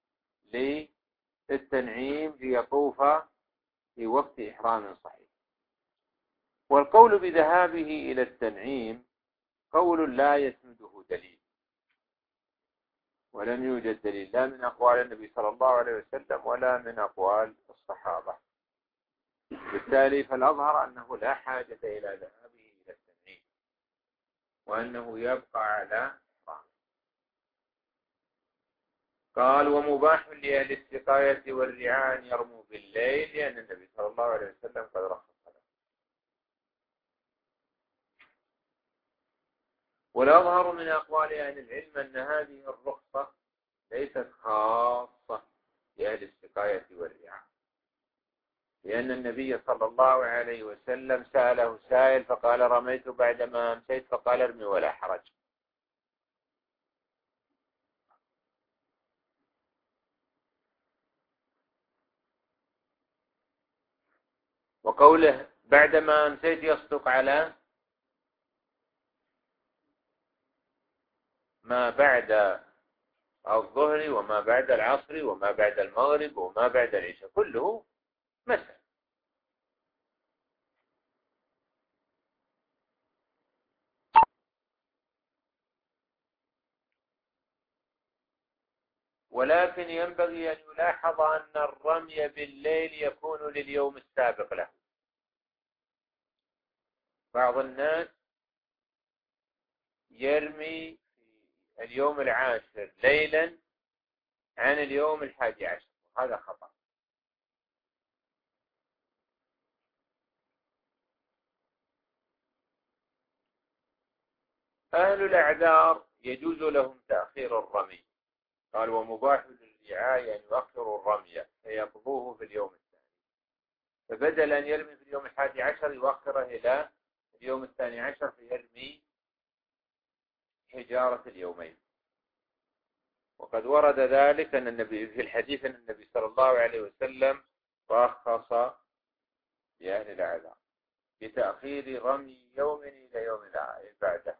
للتنعيم ليطوف في وقت إحرام صحيح. والقول بذهابه إلى التنعيم قول لا يسنده دليل، ولم يوجد دليل لا من أقوال النبي صلى الله عليه وسلم ولا من أقوال الصحابة، بالتالي فالأظهر أنه لا حاجة إلى ذهابه إلى التنعيم وأنه يبقى على إحرامه. قال ومباح لأهل السقاية والرعاء أن يرموا بالليل لأن النبي صلى الله عليه وسلم قد رخص له. والأظهر من أقوال أهل العلم أن هذه الرخصة ليست خاصة بأهل السقاية والرعاء، لأن النبي صلى الله عليه وسلم سأله سائل فقال رميت بعدما أمسيت فقال ارمي ولا حرج. وقوله بعدما أمسيت يصدق على ما بعد الظهر وما بعد العصر وما بعد المغرب وما بعد العشاء كله مسح. ولكن ينبغي أن يلاحظ أن الرمي بالليل يكون لليوم السابق له. بعض الناس يرمي في اليوم العاشر ليلا عن اليوم الحادي عشر، وهذا خطأ. أهل الأعذار يجوز لهم تأخير الرمي، قال ومباح للرعاية أن يؤخروا الرمي فيقضوه في اليوم الثاني، فبدل أن يرمي في اليوم الحادي عشر يؤخره إلى اليوم الثاني عشر فيرمي حجارة اليومين. وقد ورد ذلك أن النبي في الحديث أن النبي صلى الله عليه وسلم رخص لأهل الأعذار بتأخير رمي يوم إلى يوم بعده.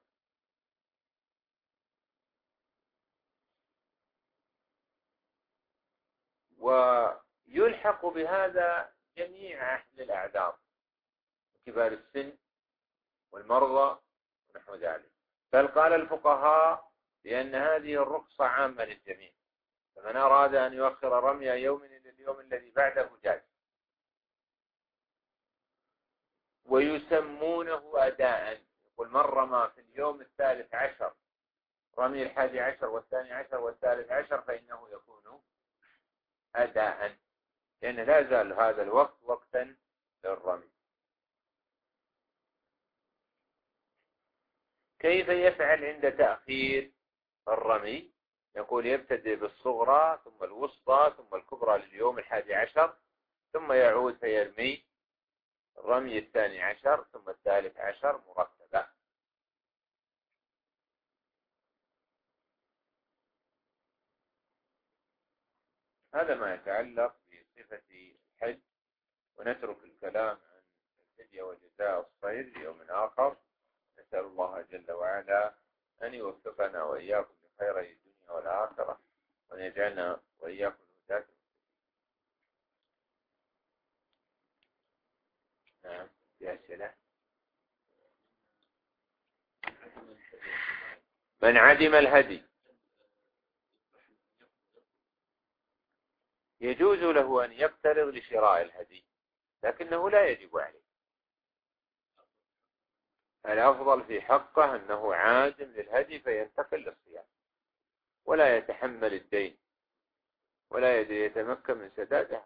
ويلحق بهذا جميع أهل الأعذار، كبار السن والمرضى ونحو ذلك. بل قال الفقهاء بأن هذه الرخصة عامة للجميع، فمن أراد أن يؤخر رمي يوم إلى اليوم الذي بعده جاز. ويسمونه أداء، يقول من رمى في اليوم الثالث عشر رمي الحادي عشر والثاني عشر والثالث عشر فإنه يكون أداء، لأن لا زال هذا الوقت وقتا للرمي. كيف يفعل عند تأخير الرمي؟ يقول يبتدئ بالصغرى ثم الوسطى ثم الكبرى لليوم الحادي عشر، ثم يعود فيرمي الرمي الثاني عشر ثم الثالث عشر مرتبة. هذا ما يتعلق بصفة الحج، ونترك الكلام عن الفدية وجزاء الصيد ليوم آخر. نسأل الله جل وعلا أن يوفقنا وإياكم لخير الدنيا والآخرة، وأن يجعلنا وإياكم هداة. نعم يا أسئلة. من عدم الهدي يجوز له أن يقترض لشراء الهدي، لكنه لا يجب عليه. الأفضل في حقه أنه عادم للهدي فينتقل للصيام ولا يتحمل الدين ولا يتمكن من سداده.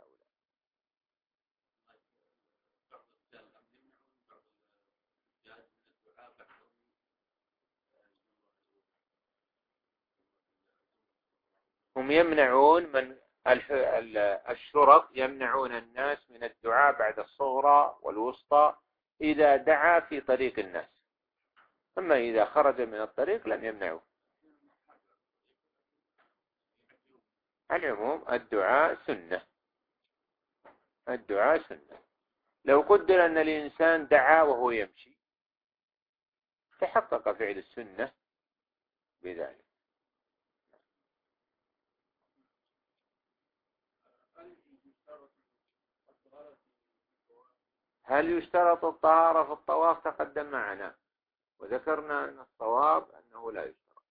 هم يمنعون من الشرط، يمنعون الناس من الدعاء بعد الصغرى والوسطى إذا دعا في طريق الناس، أما إذا خرج من الطريق لم يمنعوه. العموم الدعاء سنة، الدعاء سنة. لو قدر أن الإنسان دعا وهو يمشي تحقق فعل السنة بذلك. هل يشترط الطهارة في الطواف؟ تقدم معنا وذكرنا أن الصواب أنه لا يشترط.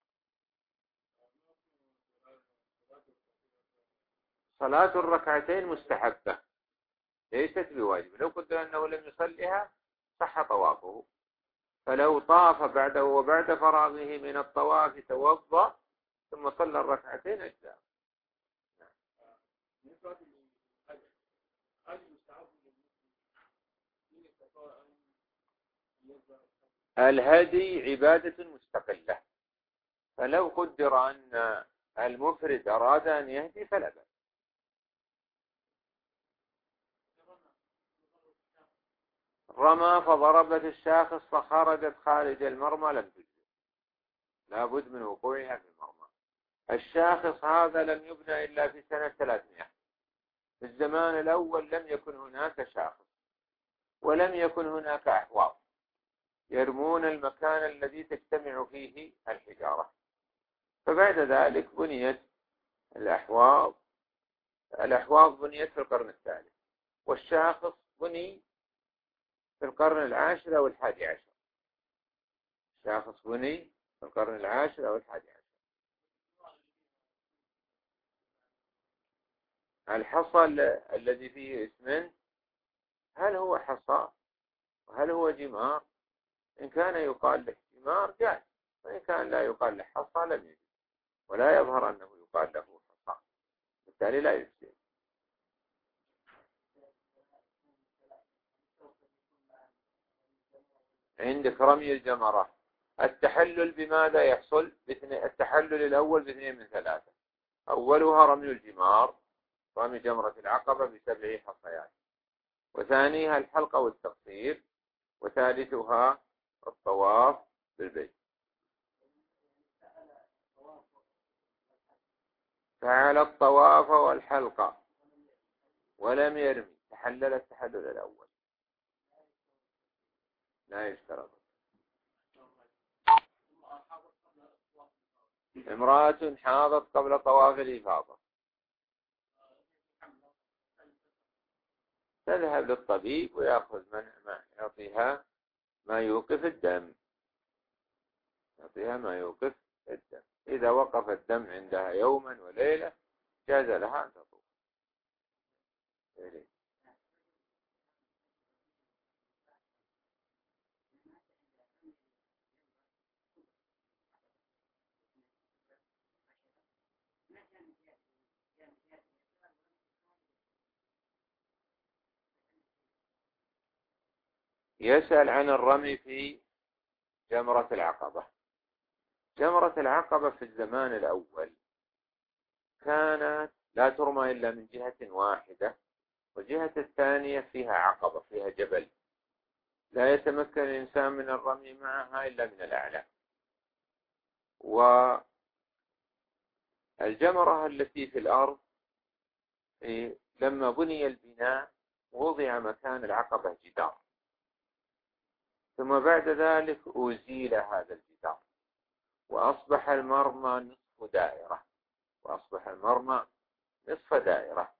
صلاة الركعتين مستحبة ليست بواجب، لو قدر أنه لم يصليها صح طوافه، فلو طاف بعده وبعد فراغه من الطواف توضأ ثم صلى الركعتين أجزاء. الهدي عبادة مستقلة، فلو قدر أن المفرد أراد أن يهدي فلا بأس. رمى فضربت الشاخص فخرجت خارج المرمى لم تجزئ، لابد من وقوعها في المرمى. الشاخص هذا لم يبنى إلا في سنة ثلاثمائة. في الزمان الأول لم يكن هناك شاخص ولم يكن هناك أحواض يرمون المكان الذي تجتمع فيه الحجارة، فبعد ذلك بنيت الأحواض. الأحواض بنيت في القرن الثالث، والشاخص بني في القرن العاشر أو الحادي عشر. الشاخص بني في القرن العاشر أو الحادي عشر. الحصى الذي فيه اسمنت هل هو حصى وهل هو جمار؟ إن كان يقال له جمار جاء، وإن كان لا يقال له حصى لم يجد، ولا يظهر أنه يقال له حصى، بالتالي لا يجزئ. عندك رمي الجمرة، التحلل بماذا يحصل؟ التحلل الأول باثنين من ثلاثة. أولها رمي الجمار، رمي جمرة العقبة بسبع حصيات، وثانيها الحلقة والتقصير، وثالثها الطواف بالبيت. فعل الطواف والحلقة ولم يرمي، تحلل التحلل الأول، لا يشترط. امرأة حاضت قبل طواف الإفاضة تذهب للطبيب ويأخذ من ما يعطيها ما يوقف الدم، يعطيها ما يوقف الدم. إذا وقف الدم عندها يوما وليلة جاز لها أن تطوف. يسأل عن الرمي في جمرة العقبة. جمرة العقبة في الزمان الأول كانت لا ترمى إلا من جهة واحدة، وجهة الثانية فيها عقبة، فيها جبل، لا يتمكن الإنسان من الرمي معها إلا من الأعلى. والجمرة التي في الأرض لما بني البناء وضع مكان العقبة جدار، ثم بعد ذلك أزيل هذا الجدار وأصبح المرمى نصف دائرة، وأصبح المرمى نصف دائرة.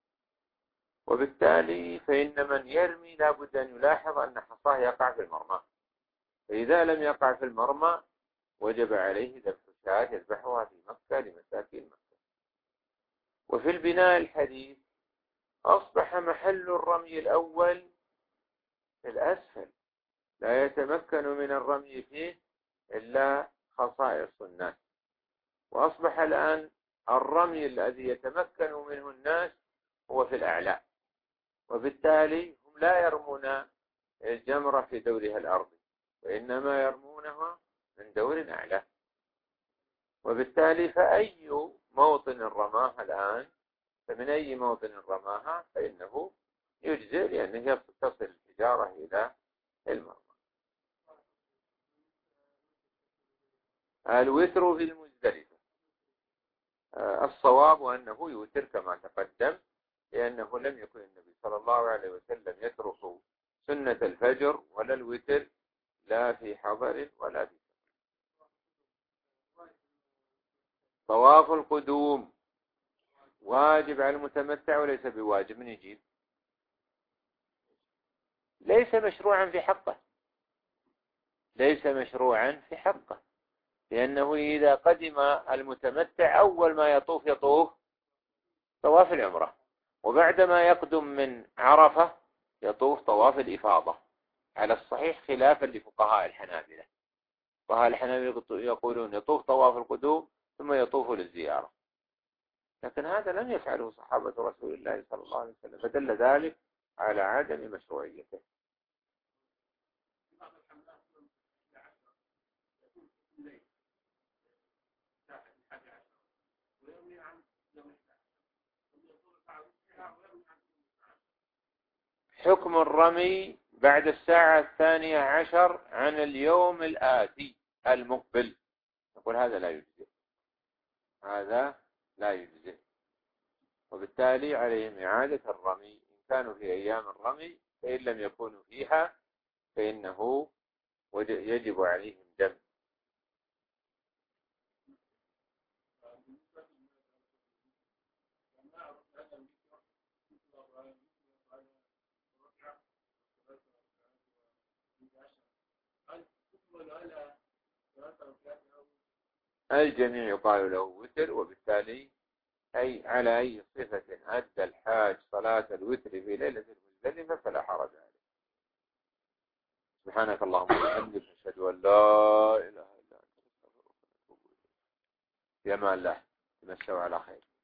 وبالتالي فإن من يرمي لابد أن يلاحظ أن حصاه يقع في المرمى، فإذا لم يقع في المرمى وجب عليه ذبح شاة يذبحها في مكة لمساكين مكة. وفي البناء الحديث أصبح محل الرمي الأول في الأسفل، لا يتمكن من الرمي فيه إلا خصائص الناس، وأصبح الآن الرمي الذي يتمكن منه الناس هو في الأعلى، وبالتالي هم لا يرمون الجمرة في دورها الأرضي، وإنما يرمونها من دور أعلى. وبالتالي فأي موطن رماها الآن، فمن أي موطن رماها فإنه يجزئ، لأنه تصل الحجارة إلى المرمى. الوتر في المزدلفة، الصواب أنه يوتر كما تقدم، لأنه لم يكن النبي صلى الله عليه وسلم يترك سنة الفجر ولا الوتر لا في حضر ولا في سفر. طواف القدوم واجب على المتمتع وليس بواجب. من يجيب؟ ليس مشروعا في حقه، ليس مشروعا في حقه، لأنه إذا قدم المتمتع أول ما يطوف يطوف طواف العمرة، وبعدما يقدم من عرفة يطوف طواف الإفاضة على الصحيح، خلافا لفقهاء الحنابلة. فقهاء الحنابلة يقولون يطوف طواف القدوم ثم يطوف للزيارة، لكن هذا لم يفعله صحابة رسول الله صلى الله عليه وسلم، فدل ذلك على عدم مشروعيته. حكم الرمي بعد الساعة الثانية عشر عن اليوم الآتي المقبل، نقول هذا لا يجزئ، هذا لا يجزئ، وبالتالي عليهم إعادة الرمي إن كانوا في أيام الرمي، فإن لم يكونوا فيها فإنه يجب عليهم دم. الجميع يقال له وتر، وبالتالي أي على أي صفة أدى الحاج صلاة الوتر في ليلة المزدلفة فلا حرج عليه. سبحانك اللهم وبحمدك، أشهد أن لا إله إلا أنت، أستغفرك وأتوب إليك. في أمان الله، تمسوا على خير.